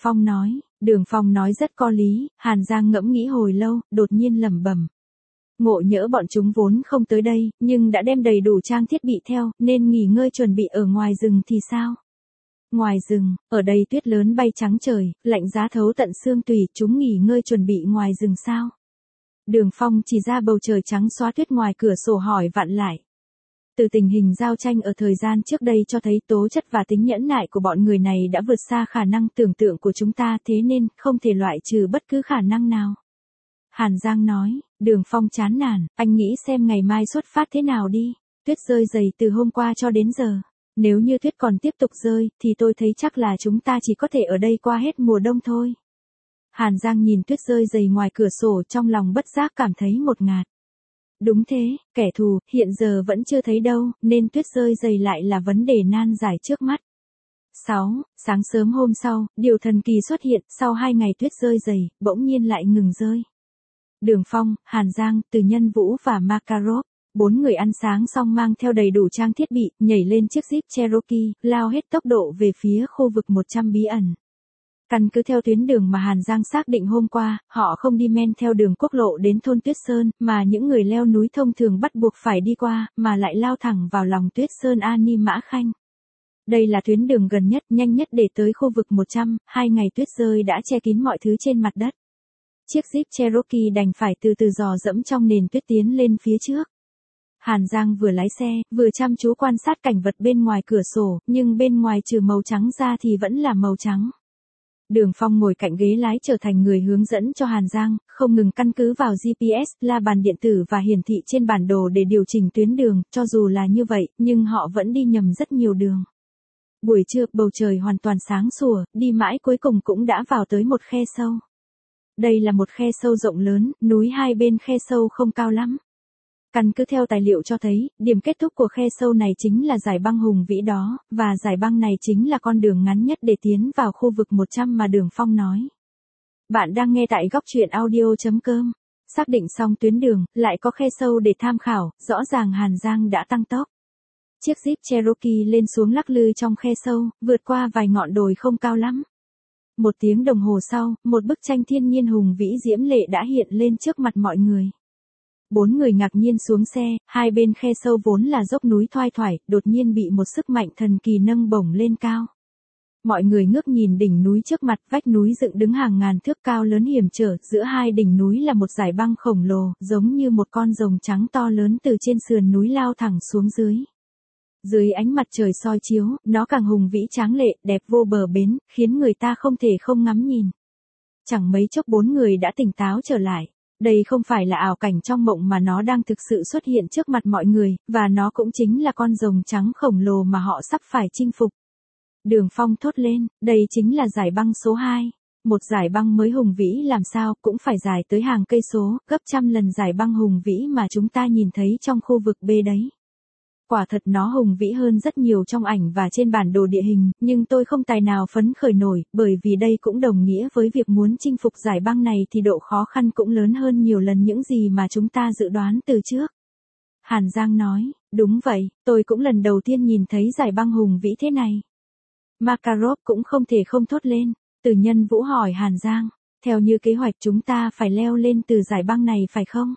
Phong nói rất có lý, Hàn Giang ngẫm nghĩ hồi lâu, đột nhiên lẩm bẩm. Ngộ nhỡ bọn chúng vốn không tới đây, nhưng đã đem đầy đủ trang thiết bị theo, nên nghỉ ngơi chuẩn bị ở ngoài rừng thì sao? Ngoài rừng, ở đây tuyết lớn bay trắng trời, lạnh giá thấu tận xương tùy, chúng nghỉ ngơi chuẩn bị ngoài rừng sao? Đường Phong chỉ ra bầu trời trắng xóa tuyết ngoài cửa sổ hỏi vặn lại. Từ tình hình giao tranh ở thời gian trước đây cho thấy tố chất và tính nhẫn nại của bọn người này đã vượt xa khả năng tưởng tượng của chúng ta, thế nên không thể loại trừ bất cứ khả năng nào. Hàn Giang nói. Đường Phong chán nản, anh nghĩ xem ngày mai xuất phát thế nào đi. Tuyết rơi dày từ hôm qua cho đến giờ. Nếu như tuyết còn tiếp tục rơi, thì tôi thấy chắc là chúng ta chỉ có thể ở đây qua hết mùa đông thôi. Hàn Giang nhìn tuyết rơi dày ngoài cửa sổ, trong lòng bất giác cảm thấy ngột ngạt. Đúng thế, kẻ thù, hiện giờ vẫn chưa thấy đâu, nên tuyết rơi dày lại là vấn đề nan giải trước mắt. 6. Sáng sớm hôm sau, điều thần kỳ xuất hiện, sau 2 ngày tuyết rơi dày, bỗng nhiên lại ngừng rơi. Đường Phong, Hàn Giang, Từ Nhân Vũ và Makarov, 4 người ăn sáng xong mang theo đầy đủ trang thiết bị, nhảy lên chiếc Jeep Cherokee, lao hết tốc độ về phía khu vực 100 bí ẩn. Căn cứ theo tuyến đường mà Hàn Giang xác định hôm qua, họ không đi men theo đường quốc lộ đến thôn Tuyết Sơn, mà những người leo núi thông thường bắt buộc phải đi qua, mà lại lao thẳng vào lòng Tuyết Sơn Ani Mã Khanh. Đây là tuyến đường gần nhất, nhanh nhất để tới khu vực 100, 2 ngày tuyết rơi đã che kín mọi thứ trên mặt đất. Chiếc Jeep Cherokee đành phải từ từ dò dẫm trong nền tuyết tiến lên phía trước. Hàn Giang vừa lái xe, vừa chăm chú quan sát cảnh vật bên ngoài cửa sổ, nhưng bên ngoài trừ màu trắng ra thì vẫn là màu trắng. Đường Phong ngồi cạnh ghế lái trở thành người hướng dẫn cho Hàn Giang, không ngừng căn cứ vào GPS, la bàn điện tử và hiển thị trên bản đồ để điều chỉnh tuyến đường, cho dù là như vậy, nhưng họ vẫn đi nhầm rất nhiều đường. Buổi trưa, bầu trời hoàn toàn sáng sủa, đi mãi cuối cùng cũng đã vào tới một khe sâu. Đây là một khe sâu rộng lớn, núi hai bên khe sâu không cao lắm. Căn cứ theo tài liệu cho thấy, điểm kết thúc của khe sâu này chính là dải băng hùng vĩ đó, và dải băng này chính là con đường ngắn nhất để tiến vào khu vực 100 mà Đường Phong nói. Bạn đang nghe tại góc truyện audio.com. Xác định xong tuyến đường, lại có khe sâu để tham khảo, rõ ràng Hàn Giang đã tăng tốc. Chiếc Jeep Cherokee lên xuống lắc lư trong khe sâu, vượt qua vài ngọn đồi không cao lắm. 1 tiếng đồng hồ sau, một bức tranh thiên nhiên hùng vĩ diễm lệ đã hiện lên trước mặt mọi người. 4 người ngạc nhiên xuống xe, hai bên khe sâu vốn là dốc núi thoai thoải, đột nhiên bị một sức mạnh thần kỳ nâng bổng lên cao. Mọi người ngước nhìn đỉnh núi trước mặt, vách núi dựng đứng hàng ngàn thước cao lớn hiểm trở, giữa hai đỉnh núi là một dải băng khổng lồ, giống như một con rồng trắng to lớn từ trên sườn núi lao thẳng xuống dưới. Dưới ánh mặt trời soi chiếu, nó càng hùng vĩ tráng lệ, đẹp vô bờ bến, khiến người ta không thể không ngắm nhìn. Chẳng mấy chốc 4 người đã tỉnh táo trở lại. Đây không phải là ảo cảnh trong mộng mà nó đang thực sự xuất hiện trước mặt mọi người, và nó cũng chính là con rồng trắng khổng lồ mà họ sắp phải chinh phục. Đường Phong thốt lên, đây chính là dải băng số 2. Một dải băng mới hùng vĩ làm sao cũng phải dài tới hàng cây số, gấp trăm lần dải băng hùng vĩ mà chúng ta nhìn thấy trong khu vực B đấy. Quả thật nó hùng vĩ hơn rất nhiều trong ảnh và trên bản đồ địa hình, nhưng tôi không tài nào phấn khởi nổi, bởi vì đây cũng đồng nghĩa với việc muốn chinh phục dải băng này thì độ khó khăn cũng lớn hơn nhiều lần những gì mà chúng ta dự đoán từ trước. Hàn Giang nói, đúng vậy, tôi cũng lần đầu tiên nhìn thấy dải băng hùng vĩ thế này. Makarov cũng không thể không thốt lên. Từ Nhân Vũ hỏi Hàn Giang, theo như kế hoạch chúng ta phải leo lên từ dải băng này phải không?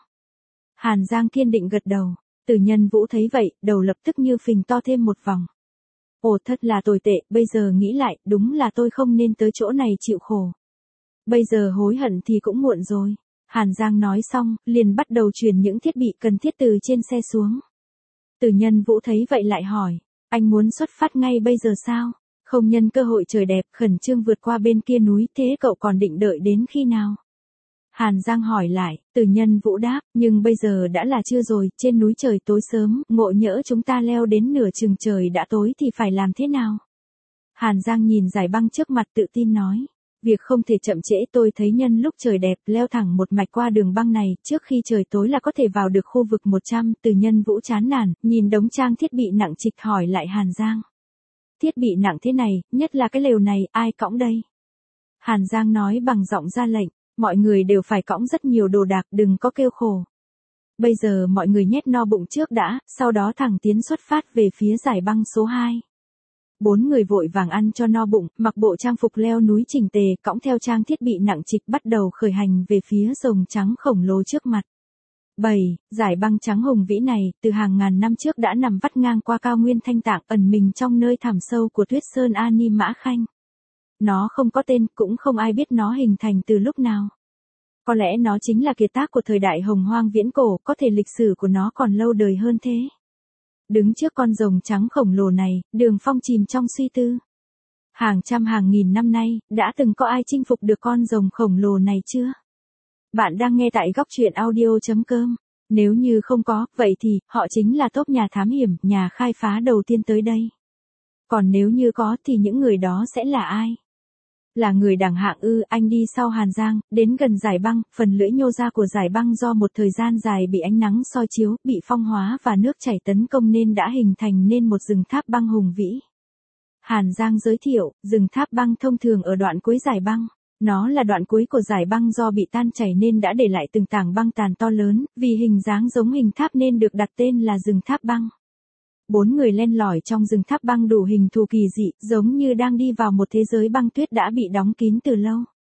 Hàn Giang kiên định gật đầu. Từ Nhân Vũ thấy vậy, đầu lập tức như phình to thêm một vòng. Ồ, thật là tồi tệ, bây giờ nghĩ lại, đúng là tôi không nên tới chỗ này chịu khổ. Bây giờ hối hận thì cũng muộn rồi. Hàn Giang nói xong, liền bắt đầu chuyển những thiết bị cần thiết từ trên xe xuống. Từ Nhân Vũ thấy vậy lại hỏi, anh muốn xuất phát ngay bây giờ sao? Không nhân cơ hội trời đẹp, khẩn trương vượt qua bên kia núi, thế cậu còn định đợi đến khi nào? Hàn Giang hỏi lại, Từ Nhân Vũ đáp, nhưng bây giờ đã là trưa rồi, trên núi trời tối sớm, ngộ nhỡ chúng ta leo đến nửa chừng trời đã tối thì phải làm thế nào? Hàn Giang nhìn dải băng trước mặt tự tin nói, việc không thể chậm trễ, tôi thấy nhân lúc trời đẹp leo thẳng một mạch qua đường băng này, trước khi trời tối là có thể vào được khu vực 100, Từ Nhân Vũ chán nản, nhìn đống trang thiết bị nặng trịch hỏi lại Hàn Giang. Thiết bị nặng thế này, nhất là cái lều này, ai cõng đây? Hàn Giang nói bằng giọng ra lệnh. Mọi người đều phải cõng rất nhiều đồ đạc, đừng có kêu khổ. Bây giờ mọi người nhét no bụng trước đã, sau đó thẳng tiến xuất phát về phía dải băng số 2. 4 người vội vàng ăn cho no bụng, mặc bộ trang phục leo núi chỉnh tề, cõng theo trang thiết bị nặng trịch bắt đầu khởi hành về phía rồng trắng khổng lồ trước mặt. 7. Dải băng trắng hùng vĩ này, từ hàng ngàn năm trước đã nằm vắt ngang qua cao nguyên Thanh Tạng, ẩn mình trong nơi thẳm sâu của Tuyết Sơn Ani Mã Khanh. Nó không có tên, cũng không ai biết nó hình thành từ lúc nào. Có lẽ nó chính là kiệt tác của thời đại Hồng Hoang viễn cổ, có thể lịch sử của nó còn lâu đời hơn thế. Đứng trước con rồng trắng khổng lồ này, Đường Phong chìm trong suy tư. Hàng trăm hàng nghìn năm nay, đã từng có ai chinh phục được con rồng khổng lồ này chưa? Bạn đang nghe tại góc truyện audio.com. Nếu như không có, vậy thì, họ chính là top nhà thám hiểm, nhà khai phá đầu tiên tới đây. Còn nếu như có thì những người đó sẽ là ai? Là người đẳng hạng ư? Anh đi sau Hàn Giang, đến gần dải băng, phần lưỡi nhô ra của dải băng do một thời gian dài bị ánh nắng soi chiếu, bị phong hóa và nước chảy tấn công nên đã hình thành nên một rừng tháp băng hùng vĩ. Hàn Giang giới thiệu, rừng tháp băng thông thường ở đoạn cuối dải băng. Nó là đoạn cuối của dải băng do bị tan chảy nên đã để lại từng tảng băng tàn to lớn, vì hình dáng giống hình tháp nên được đặt tên là rừng tháp băng. 4 người len lỏi trong rừng tháp băng đủ hình thù kỳ dị, giống như đang đi vào một thế giới băng tuyết đã bị đóng kín từ lâu.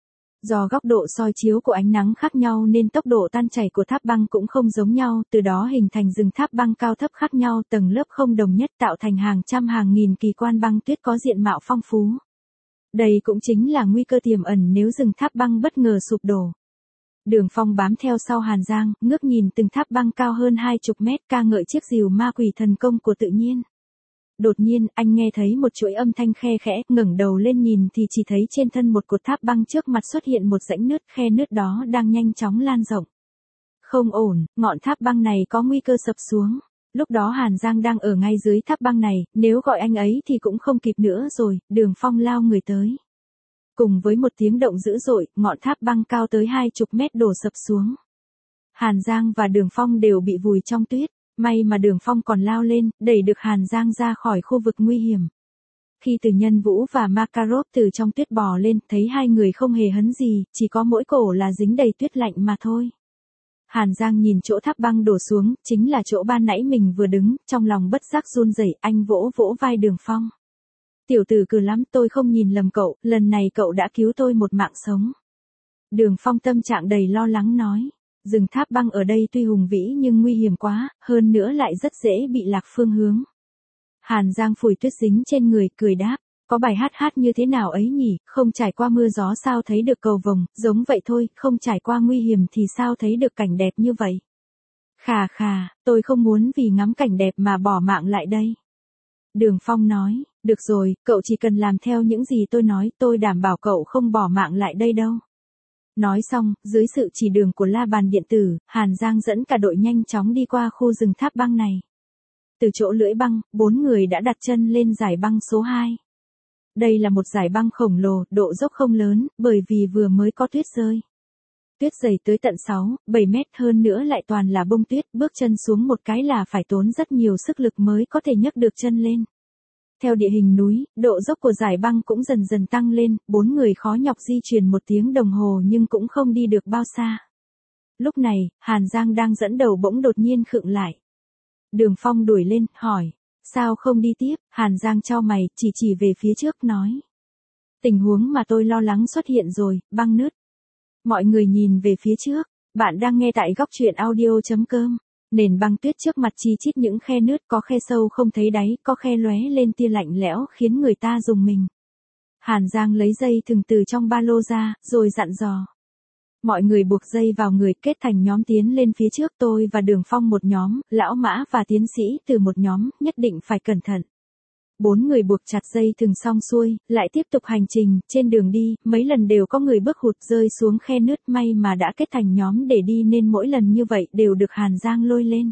Do góc độ soi chiếu của ánh nắng khác nhau nên tốc độ tan chảy của tháp băng cũng không giống nhau, từ đó hình thành rừng tháp băng cao thấp khác nhau, tầng lớp không đồng nhất tạo thành hàng trăm hàng nghìn kỳ quan băng tuyết có diện mạo phong phú. Đây cũng chính là nguy cơ tiềm ẩn nếu rừng tháp băng bất ngờ sụp đổ. Đường Phong bám theo sau Hàn Giang, ngước nhìn từng tháp băng cao hơn 20 mét, ca ngợi chiếc rìu ma quỷ thần công của tự nhiên. Đột nhiên, anh nghe thấy một chuỗi âm thanh khe khẽ, ngẩng đầu lên nhìn thì chỉ thấy trên thân một cột tháp băng trước mặt xuất hiện một rãnh nứt, khe nứt đó đang nhanh chóng lan rộng. Không ổn, ngọn tháp băng này có nguy cơ sập xuống. Lúc đó Hàn Giang đang ở ngay dưới tháp băng này, nếu gọi anh ấy thì cũng không kịp nữa rồi, Đường Phong lao người tới. Cùng với một tiếng động dữ dội, ngọn tháp băng cao tới 20 mét đổ sập xuống. Hàn Giang và Đường Phong đều bị vùi trong tuyết, may mà Đường Phong còn lao lên, đẩy được Hàn Giang ra khỏi khu vực nguy hiểm. Khi Từ Nhân Vũ và Makarov từ trong tuyết bò lên, thấy hai người không hề hấn gì, chỉ có mỗi cổ là dính đầy tuyết lạnh mà thôi. Hàn Giang nhìn chỗ tháp băng đổ xuống, chính là chỗ ban nãy mình vừa đứng, trong lòng bất giác run rẩy, anh vỗ vỗ vai Đường Phong. Tiểu tử cừ lắm, tôi không nhìn lầm cậu, lần này cậu đã cứu tôi một mạng sống. Đường Phong tâm trạng đầy lo lắng nói, rừng tháp băng ở đây tuy hùng vĩ nhưng nguy hiểm quá, hơn nữa lại rất dễ bị lạc phương hướng. Hàn Giang phủi tuyết dính trên người, cười đáp, có bài hát như thế nào ấy nhỉ, không trải qua mưa gió sao thấy được cầu vồng, giống vậy thôi, không trải qua nguy hiểm thì sao thấy được cảnh đẹp như vậy. Khà khà, tôi không muốn vì ngắm cảnh đẹp mà bỏ mạng lại đây. Đường Phong nói, được rồi, cậu chỉ cần làm theo những gì tôi nói, tôi đảm bảo cậu không bỏ mạng lại đây đâu. Nói xong, dưới sự chỉ đường của la bàn điện tử, Hàn Giang dẫn cả đội nhanh chóng đi qua khu rừng tháp băng này. Từ chỗ lưỡi băng, 4 người đã đặt chân lên dải băng số 2. Đây là một dải băng khổng lồ, độ dốc không lớn, bởi vì vừa mới có tuyết rơi. Tuyết dày tới tận 6-7 mét, hơn nữa lại toàn là bông tuyết, bước chân xuống một cái là phải tốn rất nhiều sức lực mới có thể nhấc được chân lên. Theo địa hình núi, độ dốc của dải băng cũng dần dần tăng lên, 4 người khó nhọc di chuyển 1 tiếng đồng hồ nhưng cũng không đi được bao xa. Lúc này, Hàn Giang đang dẫn đầu bỗng đột nhiên khựng lại. Đường Phong đuổi lên, hỏi, sao không đi tiếp? Hàn Giang chau mày, chỉ về phía trước nói. Tình huống mà tôi lo lắng xuất hiện rồi, băng nứt. Mọi người nhìn về phía trước, bạn đang nghe tại góc truyện audio.com. Nền băng tuyết trước mặt chi chít những khe nứt, có khe sâu không thấy đáy, có khe lóe lên tia lạnh lẽo khiến người ta rùng mình. Hàn Giang lấy dây thừng từ trong ba lô ra, rồi dặn dò. Mọi người buộc dây vào người, kết thành nhóm tiến lên phía trước, tôi và Đường Phong một nhóm, Lão Mã và Tiến Sĩ từ một nhóm, nhất định phải cẩn thận. 4 người buộc chặt dây thừng xong xuôi, lại tiếp tục hành trình, trên đường đi, mấy lần đều có người bước hụt rơi xuống khe nứt, may mà đã kết thành nhóm để đi nên mỗi lần như vậy đều được Hàn Giang lôi lên.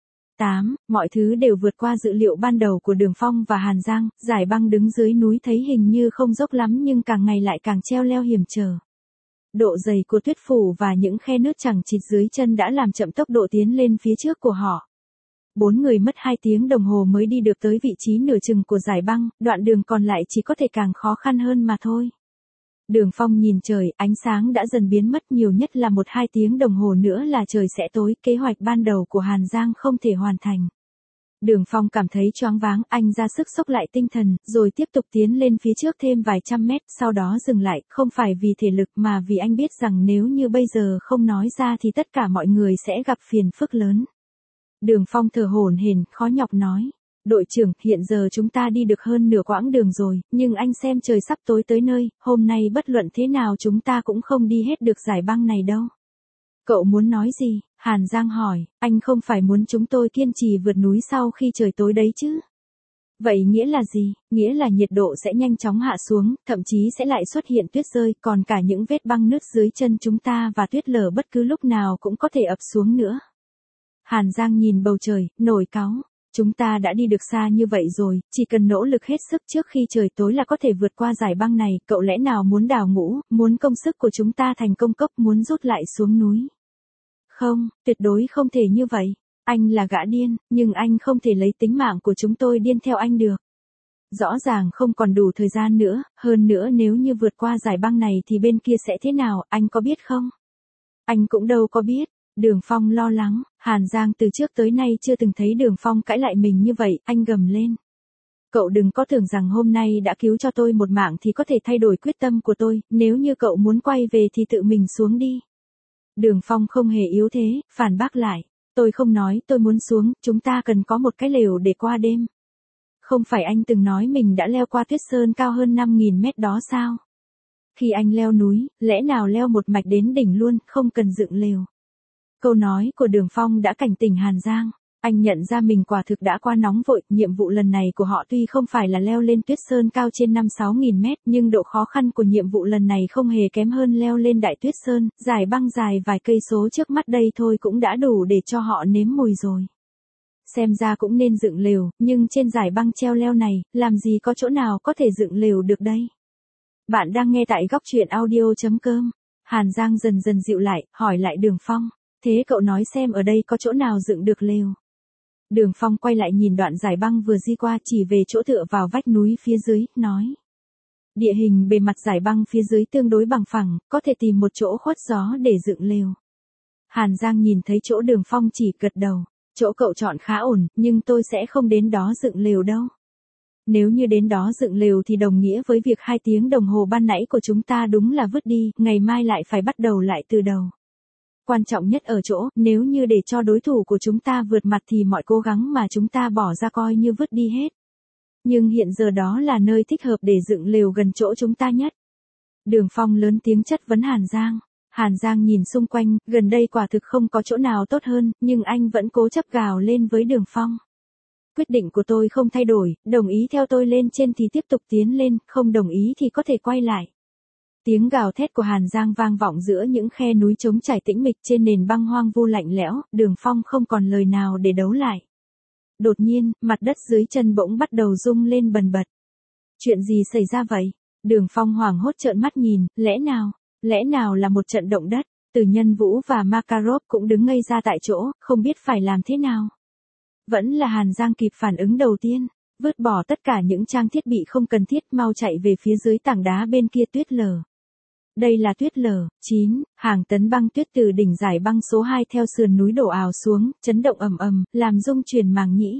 8. Mọi thứ đều vượt qua dự liệu ban đầu của Đường Phong và Hàn Giang, dải băng đứng dưới núi thấy hình như không dốc lắm nhưng càng ngày lại càng treo leo hiểm trở. Độ dày của tuyết phủ và những khe nứt chằng chịt dưới chân đã làm chậm tốc độ tiến lên phía trước của họ. 4 người mất 2 tiếng đồng hồ mới đi được tới vị trí nửa chừng của dải băng, đoạn đường còn lại chỉ có thể càng khó khăn hơn mà thôi. Đường Phong nhìn trời, ánh sáng đã dần biến mất, nhiều nhất là 1-2 tiếng đồng hồ nữa là trời sẽ tối, kế hoạch ban đầu của Hàn Giang không thể hoàn thành. Đường Phong cảm thấy choáng váng, anh ra sức xốc lại tinh thần, rồi tiếp tục tiến lên phía trước thêm vài trăm mét, sau đó dừng lại, không phải vì thể lực mà vì anh biết rằng nếu như bây giờ không nói ra thì tất cả mọi người sẽ gặp phiền phức lớn. Đường Phong thở hổn hển, khó nhọc nói. Đội trưởng, hiện giờ chúng ta đi được hơn nửa quãng đường rồi, nhưng anh xem trời sắp tối tới nơi, hôm nay bất luận thế nào chúng ta cũng không đi hết được dải băng này đâu. Cậu muốn nói gì? Hàn Giang hỏi, anh không phải muốn chúng tôi kiên trì vượt núi sau khi trời tối đấy chứ? Vậy nghĩa là gì? Nghĩa là nhiệt độ sẽ nhanh chóng hạ xuống, thậm chí sẽ lại xuất hiện tuyết rơi, còn cả những vết băng nứt dưới chân chúng ta và tuyết lở bất cứ lúc nào cũng có thể ập xuống nữa. Hàn Giang nhìn bầu trời, nổi cáu. Chúng ta đã đi được xa như vậy rồi, chỉ cần nỗ lực hết sức trước khi trời tối là có thể vượt qua dải băng này, cậu lẽ nào muốn đào ngũ, muốn công sức của chúng ta thành công cốc, muốn rút lại xuống núi? Không, tuyệt đối không thể như vậy. Anh là gã điên, nhưng anh không thể lấy tính mạng của chúng tôi điên theo anh được. Rõ ràng không còn đủ thời gian nữa, hơn nữa nếu như vượt qua giải băng này thì bên kia sẽ thế nào, anh có biết không? Anh cũng đâu có biết. Đường Phong lo lắng, Hàn Giang từ trước tới nay chưa từng thấy Đường Phong cãi lại mình như vậy, anh gầm lên. Cậu đừng có tưởng rằng hôm nay đã cứu cho tôi một mạng thì có thể thay đổi quyết tâm của tôi, nếu như cậu muốn quay về thì tự mình xuống đi. Đường Phong không hề yếu thế, phản bác lại. Tôi không nói tôi muốn xuống, chúng ta cần có một cái lều để qua đêm. Không phải anh từng nói mình đã leo qua tuyết sơn cao hơn 5.000 mét đó sao? Khi anh leo núi, lẽ nào leo một mạch đến đỉnh luôn, không cần dựng lều. Câu nói của Đường Phong đã cảnh tỉnh Hàn Giang. Anh nhận ra mình quả thực đã qua nóng vội, nhiệm vụ lần này của họ tuy không phải là leo lên tuyết sơn cao trên 5-6.000 mét, nhưng độ khó khăn của nhiệm vụ lần này không hề kém hơn leo lên đại tuyết sơn, giải băng dài vài cây số trước mắt đây thôi cũng đã đủ để cho họ nếm mùi rồi. Xem ra cũng nên dựng lều, nhưng trên giải băng treo leo này, làm gì có chỗ nào có thể dựng lều được đây? Bạn đang nghe tại góc truyện audio.com. Hàn Giang dần dần dịu lại, hỏi lại Đường Phong. Thế cậu nói xem ở đây có chỗ nào dựng được lều? Đường Phong quay lại nhìn đoạn giải băng vừa di qua chỉ về chỗ tựa vào vách núi phía dưới, nói. Địa hình bề mặt giải băng phía dưới tương đối bằng phẳng, có thể tìm một chỗ khuất gió để dựng lều. Hàn Giang nhìn thấy chỗ Đường Phong chỉ gật đầu. Chỗ cậu chọn khá ổn, nhưng tôi sẽ không đến đó dựng lều đâu. Nếu như đến đó dựng lều thì đồng nghĩa với việc 2 tiếng đồng hồ ban nãy của chúng ta đúng là vứt đi, ngày mai lại phải bắt đầu lại từ đầu. Quan trọng nhất ở chỗ, nếu như để cho đối thủ của chúng ta vượt mặt thì mọi cố gắng mà chúng ta bỏ ra coi như vứt đi hết. Nhưng hiện giờ đó là nơi thích hợp để dựng lều gần chỗ chúng ta nhất. Đường Phong lớn tiếng chất vấn Hàn Giang. Hàn Giang nhìn xung quanh, gần đây quả thực không có chỗ nào tốt hơn, nhưng anh vẫn cố chấp gào lên với Đường Phong. Quyết định của tôi không thay đổi, đồng ý theo tôi lên trên thì tiếp tục tiến lên, không đồng ý thì có thể quay lại. Tiếng gào thét của Hàn Giang vang vọng giữa những khe núi trống trải tĩnh mịch trên nền băng hoang vu lạnh lẽo, Đường Phong không còn lời nào để đấu lại. Đột nhiên, mặt đất dưới chân bỗng bắt đầu rung lên bần bật. Chuyện gì xảy ra vậy? Đường Phong hoảng hốt trợn mắt nhìn, lẽ nào là một trận động đất? Từ Nhân Vũ và Makarov cũng đứng ngây ra tại chỗ, không biết phải làm thế nào. Vẫn là Hàn Giang kịp phản ứng đầu tiên, vứt bỏ tất cả những trang thiết bị không cần thiết, mau chạy về phía dưới tảng đá bên kia tuyết lở. Đây là tuyết lở, 9, hàng tấn băng tuyết từ đỉnh giải băng số 2 theo sườn núi đổ ào xuống, chấn động ầm ầm, làm rung chuyển màng nhĩ.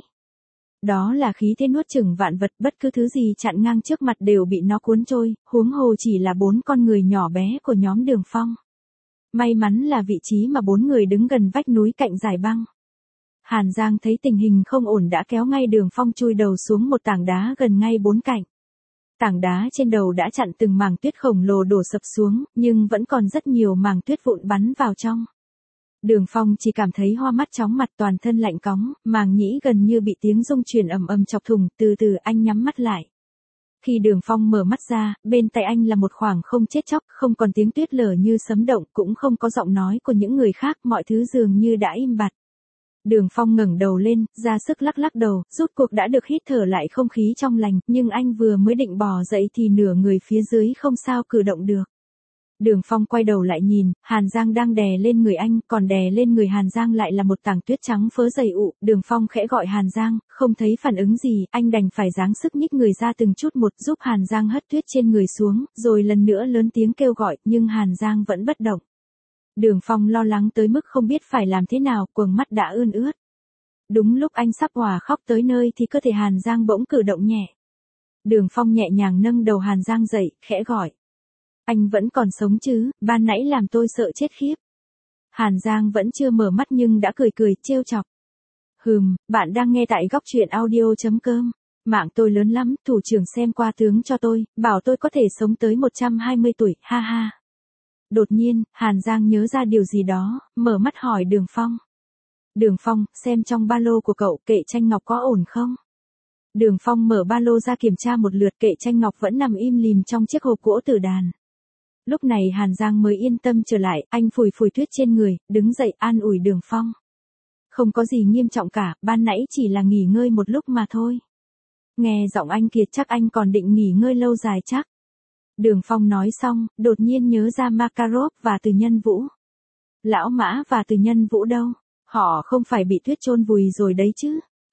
Đó là khí thế nuốt chửng vạn vật, bất cứ thứ gì chặn ngang trước mặt đều bị nó cuốn trôi, huống hồ chỉ là 4 con người nhỏ bé của nhóm Đường Phong. May mắn là vị trí mà 4 người đứng gần vách núi cạnh giải băng. Hàn Giang thấy tình hình không ổn đã kéo ngay Đường Phong chui đầu xuống một tảng đá gần ngay 4 cạnh. Tảng đá trên đầu đã chặn từng mảng tuyết khổng lồ đổ sập xuống, nhưng vẫn còn rất nhiều mảng tuyết vụn bắn vào trong. Đường Phong chỉ cảm thấy hoa mắt chóng mặt, toàn thân lạnh cóng, màng nhĩ gần như bị tiếng rung chuyển ầm ầm chọc thủng, từ từ anh nhắm mắt lại. Khi Đường Phong mở mắt ra, bên tay anh là một khoảng không chết chóc, không còn tiếng tuyết lở như sấm động, cũng không có giọng nói của những người khác, mọi thứ dường như đã im bặt. Đường Phong ngẩng đầu lên, ra sức lắc lắc đầu, rốt cuộc đã được hít thở lại không khí trong lành, nhưng anh vừa mới định bò dậy thì nửa người phía dưới không sao cử động được. Đường Phong quay đầu lại nhìn, Hàn Giang đang đè lên người anh, còn đè lên người Hàn Giang lại là một tảng tuyết trắng phớ dày ụ. Đường Phong khẽ gọi Hàn Giang, không thấy phản ứng gì, anh đành phải giáng sức nhích người ra từng chút một giúp Hàn Giang hất tuyết trên người xuống, rồi lần nữa lớn tiếng kêu gọi, nhưng Hàn Giang vẫn bất động. Đường Phong lo lắng tới mức không biết phải làm thế nào, quầng mắt đã ươn ướt. Đúng lúc anh sắp òa khóc tới nơi thì cơ thể Hàn Giang bỗng cử động nhẹ. Đường Phong nhẹ nhàng nâng đầu Hàn Giang dậy, khẽ gọi. Anh vẫn còn sống chứ, ban nãy làm tôi sợ chết khiếp. Hàn Giang vẫn chưa mở mắt nhưng đã cười cười, trêu chọc. Bạn đang nghe tại góc truyện audio.com. Mạng tôi lớn lắm, thủ trưởng xem qua tướng cho tôi, bảo tôi có thể sống tới 120 tuổi, ha ha. Đột nhiên, Hàn Giang nhớ ra điều gì đó, mở mắt hỏi Đường Phong. Đường Phong, xem trong ba lô của cậu, kệ tranh ngọc có ổn không? Đường Phong mở ba lô ra kiểm tra một lượt, kệ tranh ngọc vẫn nằm im lìm trong chiếc hộp gỗ tử đàn. Lúc này Hàn Giang mới yên tâm trở lại, anh phủi phủi tuyết trên người, đứng dậy an ủi Đường Phong. Không có gì nghiêm trọng cả, ban nãy chỉ là nghỉ ngơi một lúc mà thôi. Nghe giọng anh kiệt chắc anh còn định nghỉ ngơi lâu dài chắc. Đường Phong nói xong, đột nhiên nhớ ra Makarov và Từ Nhân Vũ. Lão Mã và Từ Nhân Vũ đâu? Họ không phải bị tuyết chôn vùi rồi đấy chứ?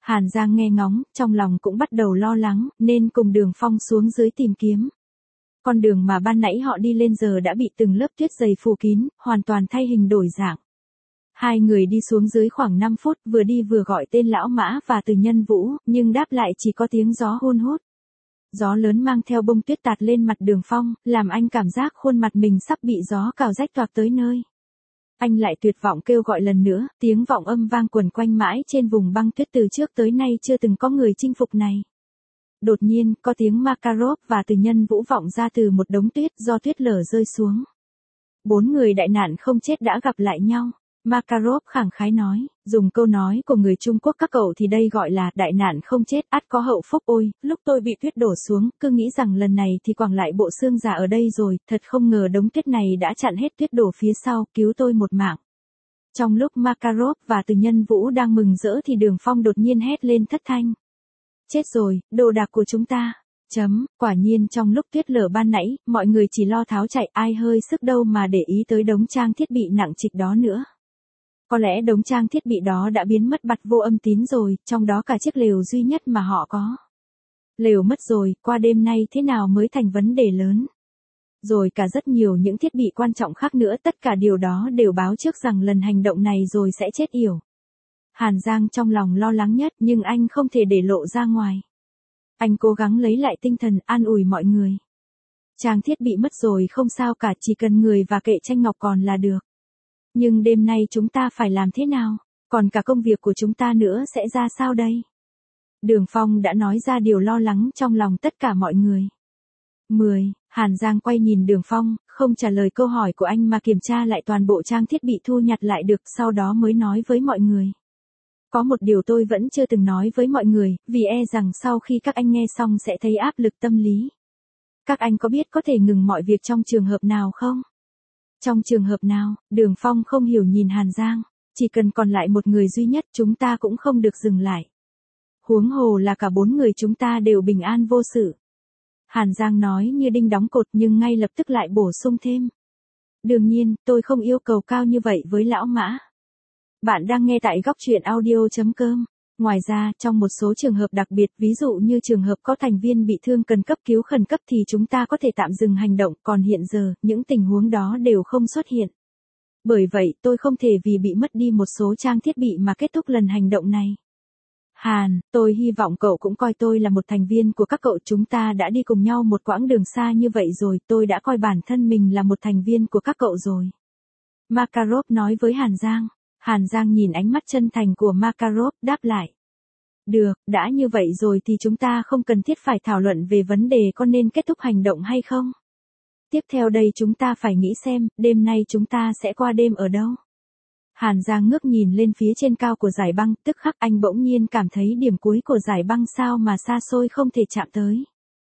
Hàn Giang nghe ngóng, trong lòng cũng bắt đầu lo lắng, nên cùng Đường Phong xuống dưới tìm kiếm. Con đường mà ban nãy họ đi lên giờ đã bị từng lớp tuyết dày phủ kín, hoàn toàn thay hình đổi dạng. Hai người đi xuống dưới khoảng 5 phút, vừa đi vừa gọi tên Lão Mã và Từ Nhân Vũ, nhưng đáp lại chỉ có tiếng gió hun hút. Gió lớn mang theo bông tuyết tạt lên mặt Đường Phong, làm anh cảm giác khuôn mặt mình sắp bị gió cào rách toạc tới nơi. Anh lại tuyệt vọng kêu gọi lần nữa, tiếng vọng âm vang quẩn quanh mãi trên vùng băng tuyết từ trước tới nay chưa từng có người chinh phục này. Đột nhiên, có tiếng Makarov và Từ Nhân Vũ vọng ra từ một đống tuyết do tuyết lở rơi xuống. 4 người đại nạn không chết đã gặp lại nhau. Makarov khẳng khái nói, dùng câu nói của người Trung Quốc các cậu thì đây gọi là đại nạn không chết, ắt có hậu phúc. Ôi, lúc tôi bị tuyết đổ xuống, cứ nghĩ rằng lần này thì quẳng lại bộ xương già ở đây rồi, thật không ngờ đống tuyết này đã chặn hết tuyết đổ phía sau, cứu tôi một mạng. Trong lúc Makarov và Từ Nhân Vũ đang mừng rỡ thì Đường Phong đột nhiên hét lên thất thanh. Chết rồi, đồ đạc của chúng ta. Quả nhiên trong lúc tuyết lở ban nãy, mọi người chỉ lo tháo chạy, ai hơi sức đâu mà để ý tới đống trang thiết bị nặng trịch đó nữa. Có lẽ đống trang thiết bị đó đã biến mất bặt vô âm tín rồi, trong đó cả chiếc lều duy nhất mà họ có. Lều mất rồi, qua đêm nay thế nào mới thành vấn đề lớn. Rồi cả rất nhiều những thiết bị quan trọng khác nữa, tất cả điều đó đều báo trước rằng lần hành động này rồi sẽ chết yểu. Hàn Giang trong lòng lo lắng nhất, nhưng anh không thể để lộ ra ngoài. Anh cố gắng lấy lại tinh thần, an ủi mọi người. Trang thiết bị mất rồi không sao cả, chỉ cần người và kệ tranh ngọc còn là được. Nhưng đêm nay chúng ta phải làm thế nào? Còn cả công việc của chúng ta nữa sẽ ra sao đây? Đường Phong đã nói ra điều lo lắng trong lòng tất cả mọi người. 10. Hàn Giang quay nhìn Đường Phong, không trả lời câu hỏi của anh mà kiểm tra lại toàn bộ trang thiết bị thu nhặt lại được, sau đó mới nói với mọi người. Có một điều tôi vẫn chưa từng nói với mọi người, vì rằng sau khi các anh nghe xong sẽ thấy áp lực tâm lý. Các anh có biết có thể ngừng mọi việc trong trường hợp nào không? Trong trường hợp nào? Đường Phong không hiểu nhìn Hàn Giang. Chỉ cần còn lại một người duy nhất chúng ta cũng không được dừng lại. Huống hồ là cả 4 người chúng ta đều bình an vô sự. Hàn Giang nói như đinh đóng cột nhưng ngay lập tức lại bổ sung thêm. Đương nhiên, tôi không yêu cầu cao như vậy với Lão Mã. Bạn đang nghe tại góc truyện audio.com. Ngoài ra, trong một số trường hợp đặc biệt, ví dụ như trường hợp có thành viên bị thương cần cấp cứu khẩn cấp thì chúng ta có thể tạm dừng hành động, còn hiện giờ, những tình huống đó đều không xuất hiện. Bởi vậy, tôi không thể vì bị mất đi một số trang thiết bị mà kết thúc lần hành động này. Hàn, tôi hy vọng cậu cũng coi tôi là một thành viên của các cậu, chúng ta đã đi cùng nhau một quãng đường xa như vậy rồi, tôi đã coi bản thân mình là một thành viên của các cậu rồi. Makarov nói với Hàn Giang. Hàn Giang nhìn ánh mắt chân thành của Makarov, đáp lại. Được, đã như vậy rồi thì chúng ta không cần thiết phải thảo luận về vấn đề có nên kết thúc hành động hay không. Tiếp theo đây chúng ta phải nghĩ xem, đêm nay chúng ta sẽ qua đêm ở đâu. Hàn Giang ngước nhìn lên phía trên cao của dải băng, tức khắc anh bỗng nhiên cảm thấy điểm cuối của dải băng sao mà xa xôi không thể chạm tới.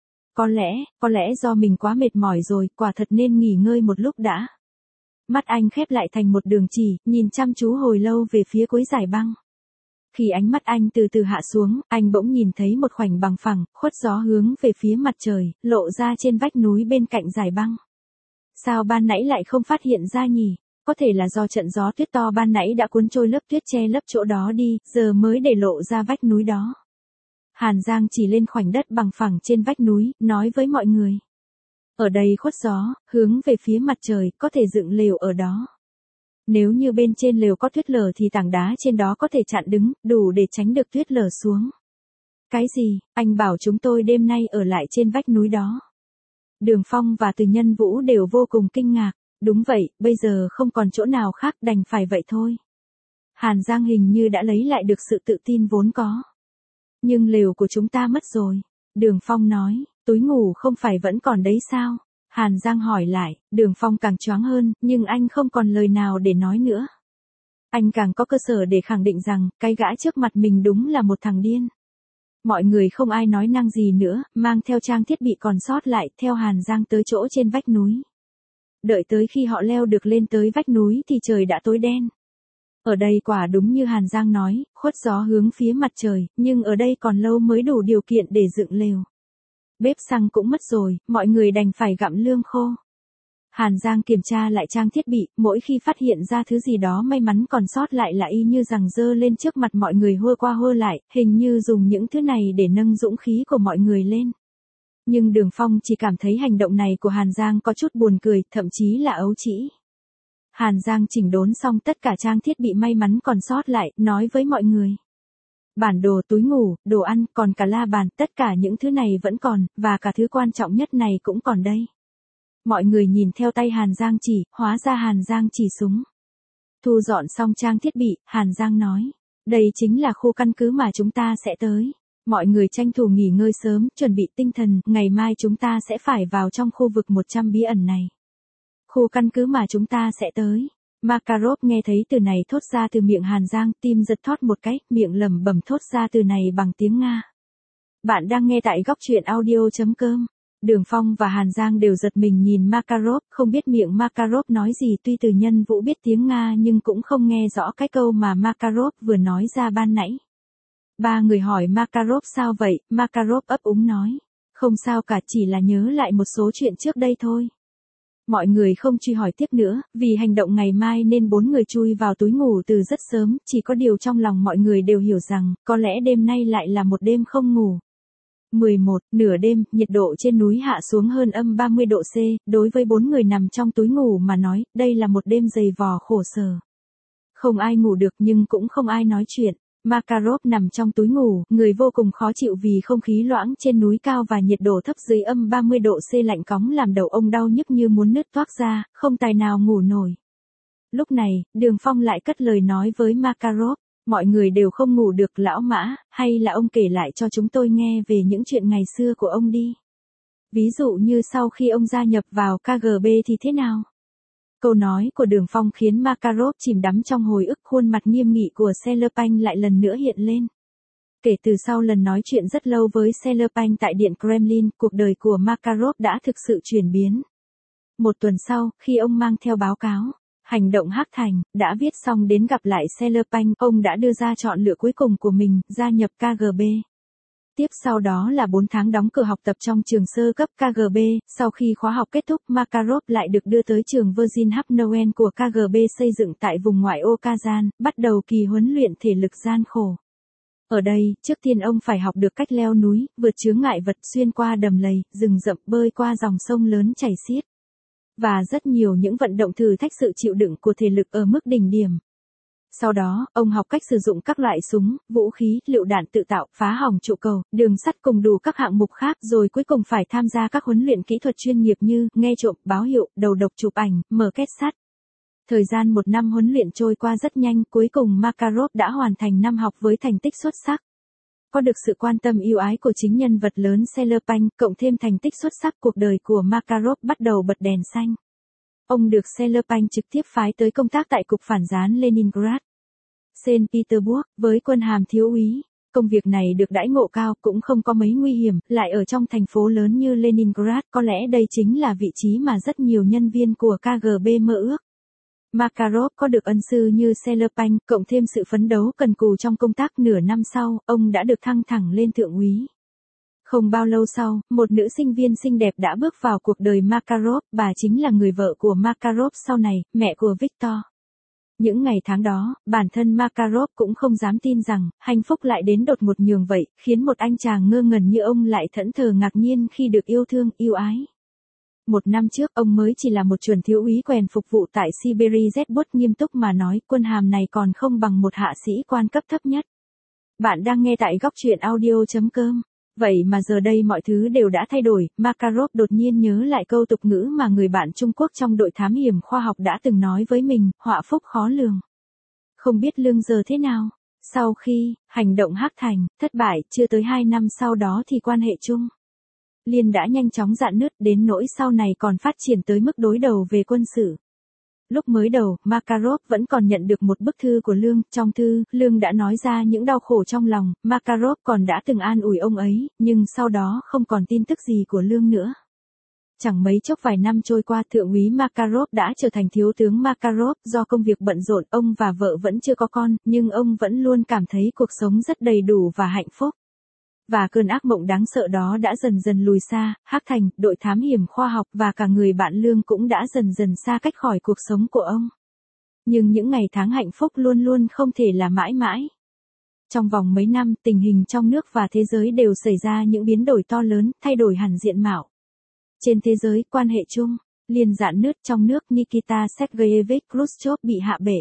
Có lẽ do mình quá mệt mỏi rồi, quả thật nên nghỉ ngơi một lúc đã. Mắt anh khép lại thành một đường chỉ, nhìn chăm chú hồi lâu về phía cuối dải băng. Khi ánh mắt anh từ từ hạ xuống, anh bỗng nhìn thấy một khoảnh bằng phẳng, khuất gió hướng về phía mặt trời, lộ ra trên vách núi bên cạnh dải băng. Sao ban nãy lại không phát hiện ra nhỉ? Có thể là do trận gió tuyết to ban nãy đã cuốn trôi lớp tuyết che lấp chỗ đó đi, giờ mới để lộ ra vách núi đó. Hàn Giang chỉ lên khoảnh đất bằng phẳng trên vách núi, nói với mọi người. Ở đây khuất gió, hướng về phía mặt trời, có thể dựng lều ở đó. Nếu như bên trên lều có tuyết lở thì tảng đá trên đó có thể chặn đứng, đủ để tránh được tuyết lở xuống. Cái gì? Anh bảo chúng tôi đêm nay ở lại trên vách núi đó. Đường Phong và Từ Nhân Vũ đều vô cùng kinh ngạc. Đúng vậy, bây giờ không còn chỗ nào khác, đành phải vậy thôi. Hàn Giang hình như đã lấy lại được sự tự tin vốn có. Nhưng lều của chúng ta mất rồi. Đường Phong nói, túi ngủ không phải vẫn còn đấy sao? Hàn Giang hỏi lại, Đường Phong càng choáng hơn, nhưng anh không còn lời nào để nói nữa. Anh càng có cơ sở để khẳng định rằng, cái gã trước mặt mình đúng là một thằng điên. Mọi người không ai nói năng gì nữa, mang theo trang thiết bị còn sót lại, theo Hàn Giang tới chỗ trên vách núi. Đợi tới khi họ leo được lên tới vách núi thì trời đã tối đen. Ở đây quả đúng như Hàn Giang nói, khuất gió hướng phía mặt trời, nhưng ở đây còn lâu mới đủ điều kiện để dựng lều. Bếp xăng cũng mất rồi, mọi người đành phải gặm lương khô. Hàn Giang kiểm tra lại trang thiết bị, mỗi khi phát hiện ra thứ gì đó may mắn còn sót lại là y như rằng giơ lên trước mặt mọi người hô qua hô lại, hình như dùng những thứ này để nâng dũng khí của mọi người lên. Nhưng Đường Phong chỉ cảm thấy hành động này của Hàn Giang có chút buồn cười, thậm chí là ấu trĩ. Hàn Giang chỉnh đốn xong tất cả trang thiết bị may mắn còn sót lại, nói với mọi người. Bản đồ, túi ngủ, đồ ăn, còn cả la bàn, tất cả những thứ này vẫn còn, và cả thứ quan trọng nhất này cũng còn đây. Mọi người nhìn theo tay Hàn Giang chỉ, hóa ra Hàn Giang chỉ súng. Thu dọn xong trang thiết bị, Hàn Giang nói. Đây chính là khu căn cứ mà chúng ta sẽ tới. Mọi người tranh thủ nghỉ ngơi sớm, chuẩn bị tinh thần, ngày mai chúng ta sẽ phải vào trong khu vực 100 bí ẩn này. Khu căn cứ mà chúng ta sẽ tới. Makarov nghe thấy từ này thốt ra từ miệng Hàn Giang, tim giật thót một cái, miệng lẩm bẩm thốt ra từ này bằng tiếng Nga. Bạn đang nghe tại góc truyện audio.com. Đường Phong và Hàn Giang đều giật mình nhìn Makarov, không biết miệng Makarov nói gì, tuy Từ Nhân Vũ biết tiếng Nga nhưng cũng không nghe rõ cái câu mà Makarov vừa nói ra ban nãy. Ba người hỏi Makarov sao vậy, Makarov ấp úng nói. Không sao cả, chỉ là nhớ lại một số chuyện trước đây thôi. Mọi người không truy hỏi tiếp nữa, vì hành động ngày mai nên 4 người chui vào túi ngủ từ rất sớm, chỉ có điều trong lòng mọi người đều hiểu rằng, có lẽ đêm nay lại là một đêm không ngủ. 11, nửa đêm, nhiệt độ trên núi hạ xuống hơn âm 30 độ C, đối với 4 người nằm trong túi ngủ mà nói, đây là một đêm dày vò khổ sở. Không ai ngủ được nhưng cũng không ai nói chuyện. Makarov nằm trong túi ngủ, người vô cùng khó chịu vì không khí loãng trên núi cao và nhiệt độ thấp dưới âm 30 độ C lạnh cóng làm đầu ông đau nhức như muốn nứt toác ra, không tài nào ngủ nổi. Lúc này, Đường Phong lại cất lời nói với Makarov, mọi người đều không ngủ được lão Mã, hay là ông kể lại cho chúng tôi nghe về những chuyện ngày xưa của ông đi. Ví dụ như sau khi ông gia nhập vào KGB thì thế nào? Câu nói của Đường Phong khiến Makarov chìm đắm trong hồi ức, khuôn mặt nghiêm nghị của Selepanh lại lần nữa hiện lên. Kể từ sau lần nói chuyện rất lâu với Selepanh tại Điện Kremlin, cuộc đời của Makarov đã thực sự chuyển biến. Một tuần sau, khi ông mang theo báo cáo, hành động Hắc Thành, đã viết xong đến gặp lại Selepanh, ông đã đưa ra chọn lựa cuối cùng của mình, gia nhập KGB. Tiếp sau đó là 4 tháng đóng cửa học tập trong trường sơ cấp KGB, sau khi khóa học kết thúc Makarov lại được đưa tới trường Virgin Hapnoen của KGB xây dựng tại vùng ngoại ô Kazan, bắt đầu kỳ huấn luyện thể lực gian khổ. Ở đây, trước tiên ông phải học được cách leo núi, vượt chướng ngại vật, xuyên qua đầm lầy, rừng rậm, bơi qua dòng sông lớn chảy xiết. Và rất nhiều những vận động thử thách sự chịu đựng của thể lực ở mức đỉnh điểm. Sau đó, ông học cách sử dụng các loại súng, vũ khí, lựu đạn tự tạo, phá hỏng trụ cầu, đường sắt cùng đủ các hạng mục khác, rồi cuối cùng phải tham gia các huấn luyện kỹ thuật chuyên nghiệp như nghe trộm, báo hiệu, đầu độc, chụp ảnh, mở két sắt. Thời gian 1 năm huấn luyện trôi qua rất nhanh, cuối cùng Makarov đã hoàn thành năm học với thành tích xuất sắc. Có được sự quan tâm yêu ái của chính nhân vật lớn Selepanh, cộng thêm thành tích xuất sắc, cuộc đời của Makarov bắt đầu bật đèn xanh. Ông được Selepanh trực tiếp phái tới công tác tại Cục Phản gián Leningrad, Saint Petersburg, với quân hàm thiếu úy. Công việc này được đãi ngộ cao, cũng không có mấy nguy hiểm, lại ở trong thành phố lớn như Leningrad, có lẽ đây chính là vị trí mà rất nhiều nhân viên của KGB mơ ước. Makarov có được ân sư như Selepanh, cộng thêm sự phấn đấu cần cù trong công tác, nửa năm sau, ông đã được thăng thẳng lên thượng úy. Không bao lâu sau, một nữ sinh viên xinh đẹp đã bước vào cuộc đời Makarov, bà chính là người vợ của Makarov sau này, mẹ của Victor. Những ngày tháng đó, bản thân Makarov cũng không dám tin rằng, hạnh phúc lại đến đột ngột nhường vậy, khiến một anh chàng ngơ ngẩn như ông lại thẫn thờ ngạc nhiên khi được yêu thương, yêu ái. 1 năm trước, ông mới chỉ là một chuẩn thiếu úy quèn phục vụ tại Siberia Z bút nghiêm túc mà nói, quân hàm này còn không bằng một hạ sĩ quan cấp thấp nhất. Bạn đang nghe tại góc truyện audio.com. Vậy mà giờ đây mọi thứ đều đã thay đổi, Makarov đột nhiên nhớ lại câu tục ngữ mà người bạn Trung Quốc trong đội thám hiểm khoa học đã từng nói với mình, họa phúc khó lường. Không biết lương giờ thế nào? Sau khi, hành động Hắc Thành, thất bại, chưa tới 2 năm sau đó thì quan hệ Trung Liên đã nhanh chóng rạn nứt, đến nỗi sau này còn phát triển tới mức đối đầu về quân sự. Lúc mới đầu, Makarov vẫn còn nhận được một bức thư của Lương, trong thư, Lương đã nói ra những đau khổ trong lòng, Makarov còn đã từng an ủi ông ấy, nhưng sau đó không còn tin tức gì của Lương nữa. Chẳng mấy chốc vài năm trôi qua, thượng úy Makarov đã trở thành thiếu tướng Makarov, do công việc bận rộn, ông và vợ vẫn chưa có con, nhưng ông vẫn luôn cảm thấy cuộc sống rất đầy đủ và hạnh phúc. Và cơn ác mộng đáng sợ đó đã dần dần lùi xa, Hắc Thành, đội thám hiểm khoa học và cả người bạn Lương cũng đã dần dần xa cách khỏi cuộc sống của ông. Nhưng những ngày tháng hạnh phúc luôn luôn không thể là mãi mãi. Trong vòng mấy năm, tình hình trong nước và thế giới đều xảy ra những biến đổi to lớn, thay đổi hẳn diện mạo. Trên thế giới, quan hệ chung, liên dạn nứt trong nước Nikita Sergeyevich Khrushchev bị hạ bệ.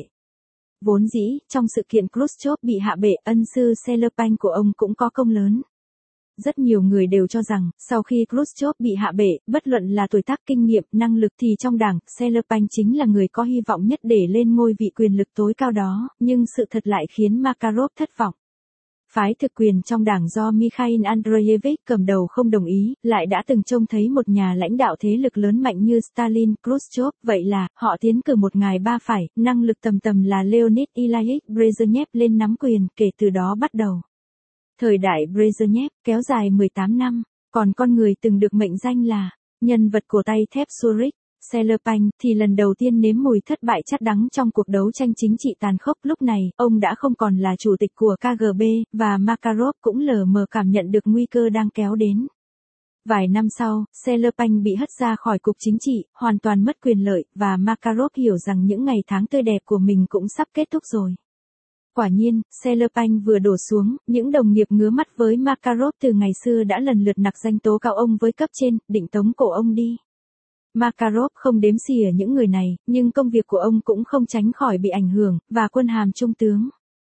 Vốn dĩ, trong sự kiện Khrushchev bị hạ bệ, ân sư Selepanh của ông cũng có công lớn. Rất nhiều người đều cho rằng, sau khi Khrushchev bị hạ bệ, bất luận là tuổi tác, kinh nghiệm, năng lực thì trong đảng, Selepanh chính là người có hy vọng nhất để lên ngôi vị quyền lực tối cao đó, nhưng sự thật lại khiến Makarov thất vọng. Phái thực quyền trong đảng do Mikhail Andreyevich cầm đầu không đồng ý, lại đã từng trông thấy một nhà lãnh đạo thế lực lớn mạnh như Stalin, Khrushchev, vậy là, họ tiến cử một ngài ba phải, năng lực tầm tầm là Leonid Ilyich Brezhnev lên nắm quyền, kể từ đó bắt đầu. Thời đại Brezhnev, kéo dài 18 năm, còn con người từng được mệnh danh là, nhân vật của tay thép Surik. Selepanh thì lần đầu tiên nếm mùi thất bại chát đắng trong cuộc đấu tranh chính trị tàn khốc. Lúc này, ông đã không còn là chủ tịch của KGB, và Makarov cũng lờ mờ cảm nhận được nguy cơ đang kéo đến. Vài năm sau, Selepanh bị hất ra khỏi cục chính trị, hoàn toàn mất quyền lợi, và Makarov hiểu rằng những ngày tháng tươi đẹp của mình cũng sắp kết thúc rồi. Quả nhiên, Selepanh vừa đổ xuống, những đồng nghiệp ngứa mắt với Makarov từ ngày xưa đã lần lượt nặc danh tố cáo ông với cấp trên, định tống cổ ông đi. Makarov không đếm xỉa những người này, nhưng công việc của ông cũng không tránh khỏi bị ảnh hưởng, và quân hàm trung tướng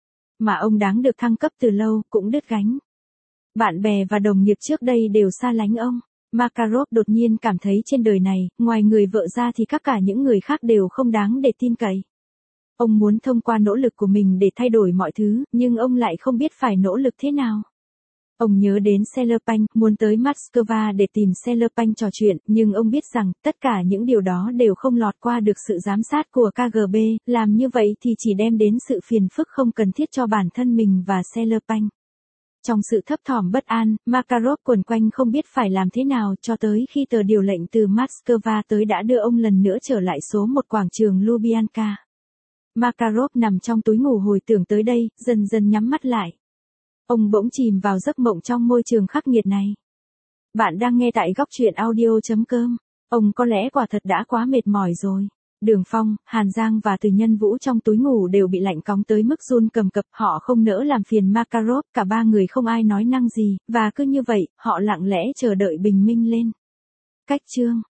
mà ông đáng được thăng cấp từ lâu, cũng đứt gánh. Bạn bè và đồng nghiệp trước đây đều xa lánh ông. Makarov đột nhiên cảm thấy trên đời này, ngoài người vợ ra thì tất cả những người khác đều không đáng để tin cậy. Ông muốn thông qua nỗ lực của mình để thay đổi mọi thứ, nhưng ông lại không biết phải nỗ lực thế nào. Ông nhớ đến Selepanh, muốn tới Moscow để tìm Selepanh trò chuyện, nhưng ông biết rằng, tất cả những điều đó đều không lọt qua được sự giám sát của KGB, làm như vậy thì chỉ đem đến sự phiền phức không cần thiết cho bản thân mình và Selepanh. Trong sự thấp thỏm bất an, Makarov quẩn quanh không biết phải làm thế nào cho tới khi tờ điều lệnh từ Moscow tới đã đưa ông lần nữa trở lại số một quảng trường Lubyanka. Makarov nằm trong túi ngủ hồi tưởng tới đây, dần dần nhắm mắt lại. Ông bỗng chìm vào giấc mộng trong môi trường khắc nghiệt này. Bạn đang nghe tại góc truyện audio.com. Ông có lẽ quả thật đã quá mệt mỏi rồi. Đường Phong, Hàn Giang và Từ Nhân Vũ trong túi ngủ đều bị lạnh cóng tới mức run cầm cập, họ không nỡ làm phiền Makarov, cả ba người không ai nói năng gì, và cứ như vậy, họ lặng lẽ chờ đợi bình minh lên. Cách chương